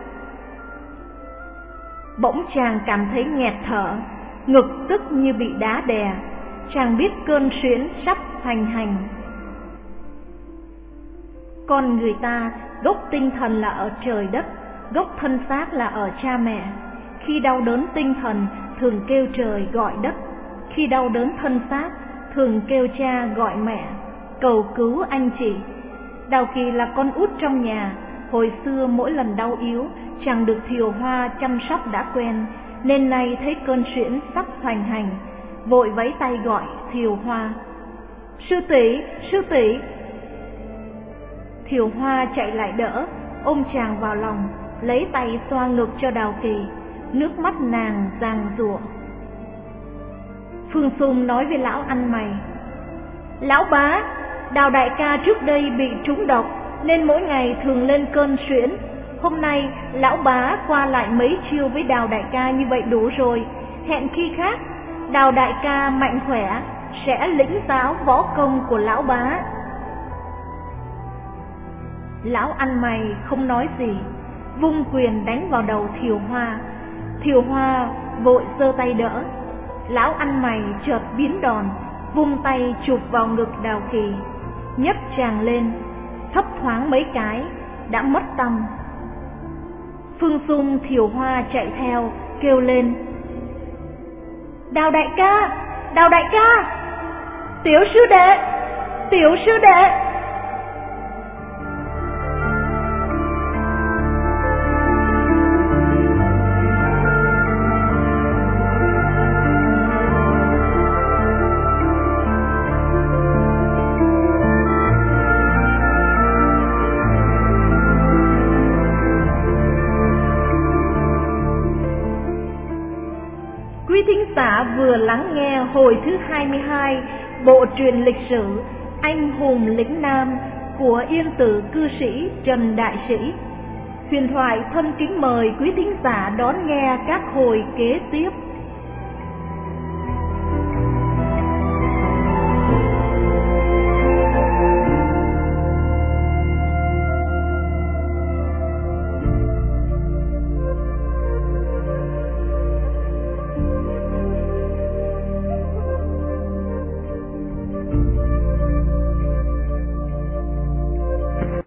Bỗng chàng cảm thấy nghẹt thở, ngực tức như bị đá đè. Chàng biết cơn suyễn sắp hoành hành. Con người ta gốc tinh thần là ở trời đất, gốc thân xác là ở cha mẹ. Khi đau đớn tinh thần thường kêu trời gọi đất, khi đau đớn thân xác thường kêu cha gọi mẹ, cầu cứu anh chị. Đào Kỳ là con út trong nhà. Hồi xưa mỗi lần đau yếu, chàng được Thiều Hoa chăm sóc đã quen, nên nay thấy cơn suyễn sắp hoành hành, vội vẫy tay gọi Thiều Hoa. Sư tỷ, sư tỷ. Thiều Hoa chạy lại đỡ, ôm chàng vào lòng, lấy tay xoa ngực cho Đào Kỳ. Nước mắt nàng giang giụa. Phương Xung nói với lão ăn mày: Lão bá, Đào đại ca trước đây bị trúng độc nên mỗi ngày thường lên cơn suyễn. Hôm nay lão bá qua lại mấy chiêu với Đào đại ca như vậy đủ rồi. Hẹn khi khác, Đào đại ca mạnh khỏe sẽ lĩnh giáo võ công của lão bá. Lão ăn mày không nói gì, vung quyền đánh vào đầu Thiều Hoa. Thiều Hoa vội giơ tay đỡ. Lão ăn mày chợt biến đòn, vung tay chụp vào ngực Đào Kỳ, nhấc chàng lên, thấp thoáng mấy cái, đã mất tăm. Phương Xung Thiều Hoa chạy theo, kêu lên: Đào đại ca, Đào đại ca, tiểu sư đệ, tiểu sư đệ. Quý thính giả vừa lắng nghe hồi thứ hai mươi hai bộ truyện lịch sử Anh hùng lĩnh Nam của yên tử cư sĩ Trần Đại Sĩ. Huyền Thoại thân kính mời quý thính giả đón nghe các hồi kế tiếp.